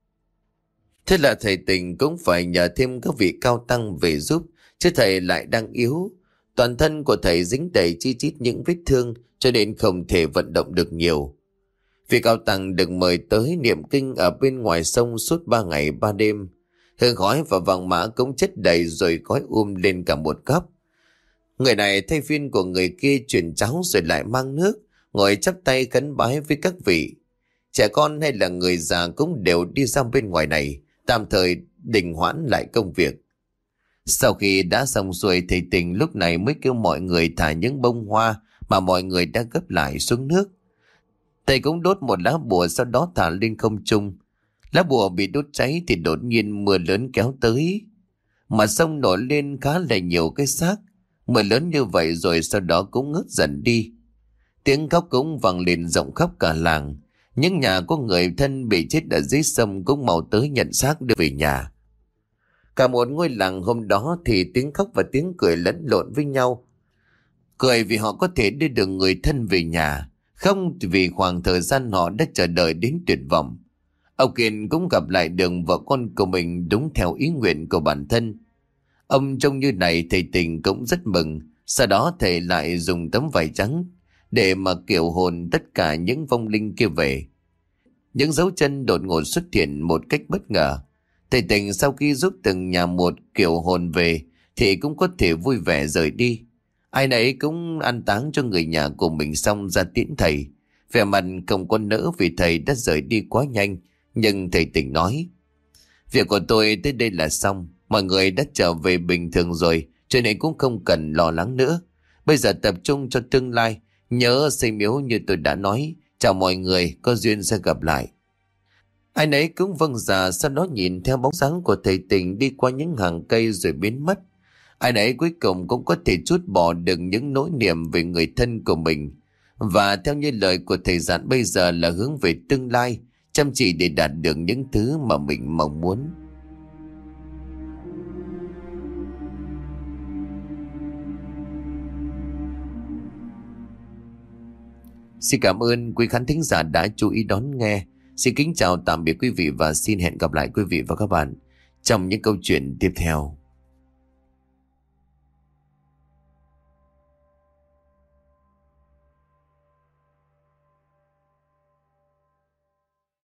Thế là thầy Tịnh cũng phải nhờ thêm các vị cao tăng về giúp, chứ thầy lại đang yếu. Toàn thân của thầy dính đầy chi chít những vết thương cho nên không thể vận động được nhiều. Vị cao tăng được mời tới niệm kinh ở bên ngoài sông suốt 3 ngày 3 đêm. Hương khói và vàng mã cũng chất đầy rồi khói lên cả một góc. Người này thay phiên của người kia chuyển cháo rồi lại mang nước, ngồi chắp tay khấn bái với các vị. Trẻ con hay là người già cũng đều đi ra bên ngoài này, tạm thời đình hoãn lại công việc. Sau khi đã xong xuôi, thầy Tịnh lúc này mới kêu mọi người thả những bông hoa mà mọi người đã gấp lại xuống nước. Thầy cũng đốt một lá bùa sau đó thả lên không trung. Lá bùa bị đốt cháy thì đột nhiên mưa lớn kéo tới. Mà sông nổi lên khá là nhiều cái xác. Mưa lớn như vậy rồi sau đó cũng ngớt dần đi. Tiếng khóc cũng vang lên rộng khắp cả làng. Những nhà có người thân bị chết ở dưới sông cũng mau tới nhận xác đưa về nhà. Cả một ngôi làng hôm đó thì tiếng khóc và tiếng cười lẫn lộn với nhau. Cười vì họ có thể đưa được người thân về nhà, không vì khoảng thời gian họ đã chờ đợi đến tuyệt vọng. Ông Kiên cũng gặp lại được vợ con của mình đúng theo ý nguyện của bản thân. Ông trông như này thầy Tịnh cũng rất mừng. Sau đó thầy lại dùng tấm vải trắng để mà kiệu hồn tất cả những vong linh kia về. Những dấu chân đột ngột xuất hiện một cách bất ngờ. Thầy Tịnh sau khi giúp từng nhà một kiệu hồn về thì cũng có thể vui vẻ rời đi. Ai nấy cũng an táng cho người nhà của mình xong ra tiễn thầy. Vẻ mặt không có nỡ vì thầy đã rời đi quá nhanh. Nhưng thầy Tịnh nói: việc của tôi tới đây là xong. Mọi người đã trở về bình thường rồi, cho nên cũng không cần lo lắng nữa. Bây giờ tập trung cho tương lai. Nhớ xây miếu như tôi đã nói. Chào mọi người, có duyên sẽ gặp lại. Ai nấy cũng vâng dạ, sau đó nhìn theo bóng dáng của thầy Tịnh đi qua những hàng cây rồi biến mất. Ai nấy cuối cùng cũng có thể trút bỏ được những nỗi niềm về người thân của mình. Và theo như lời của thầy dặn, bây giờ là hướng về tương lai, chăm chỉ để đạt được những thứ mà mình mong muốn. Xin cảm ơn quý khán thính giả đã chú ý đón nghe. Xin kính chào tạm biệt quý vị và xin hẹn gặp lại quý vị và các bạn trong những câu chuyện tiếp theo.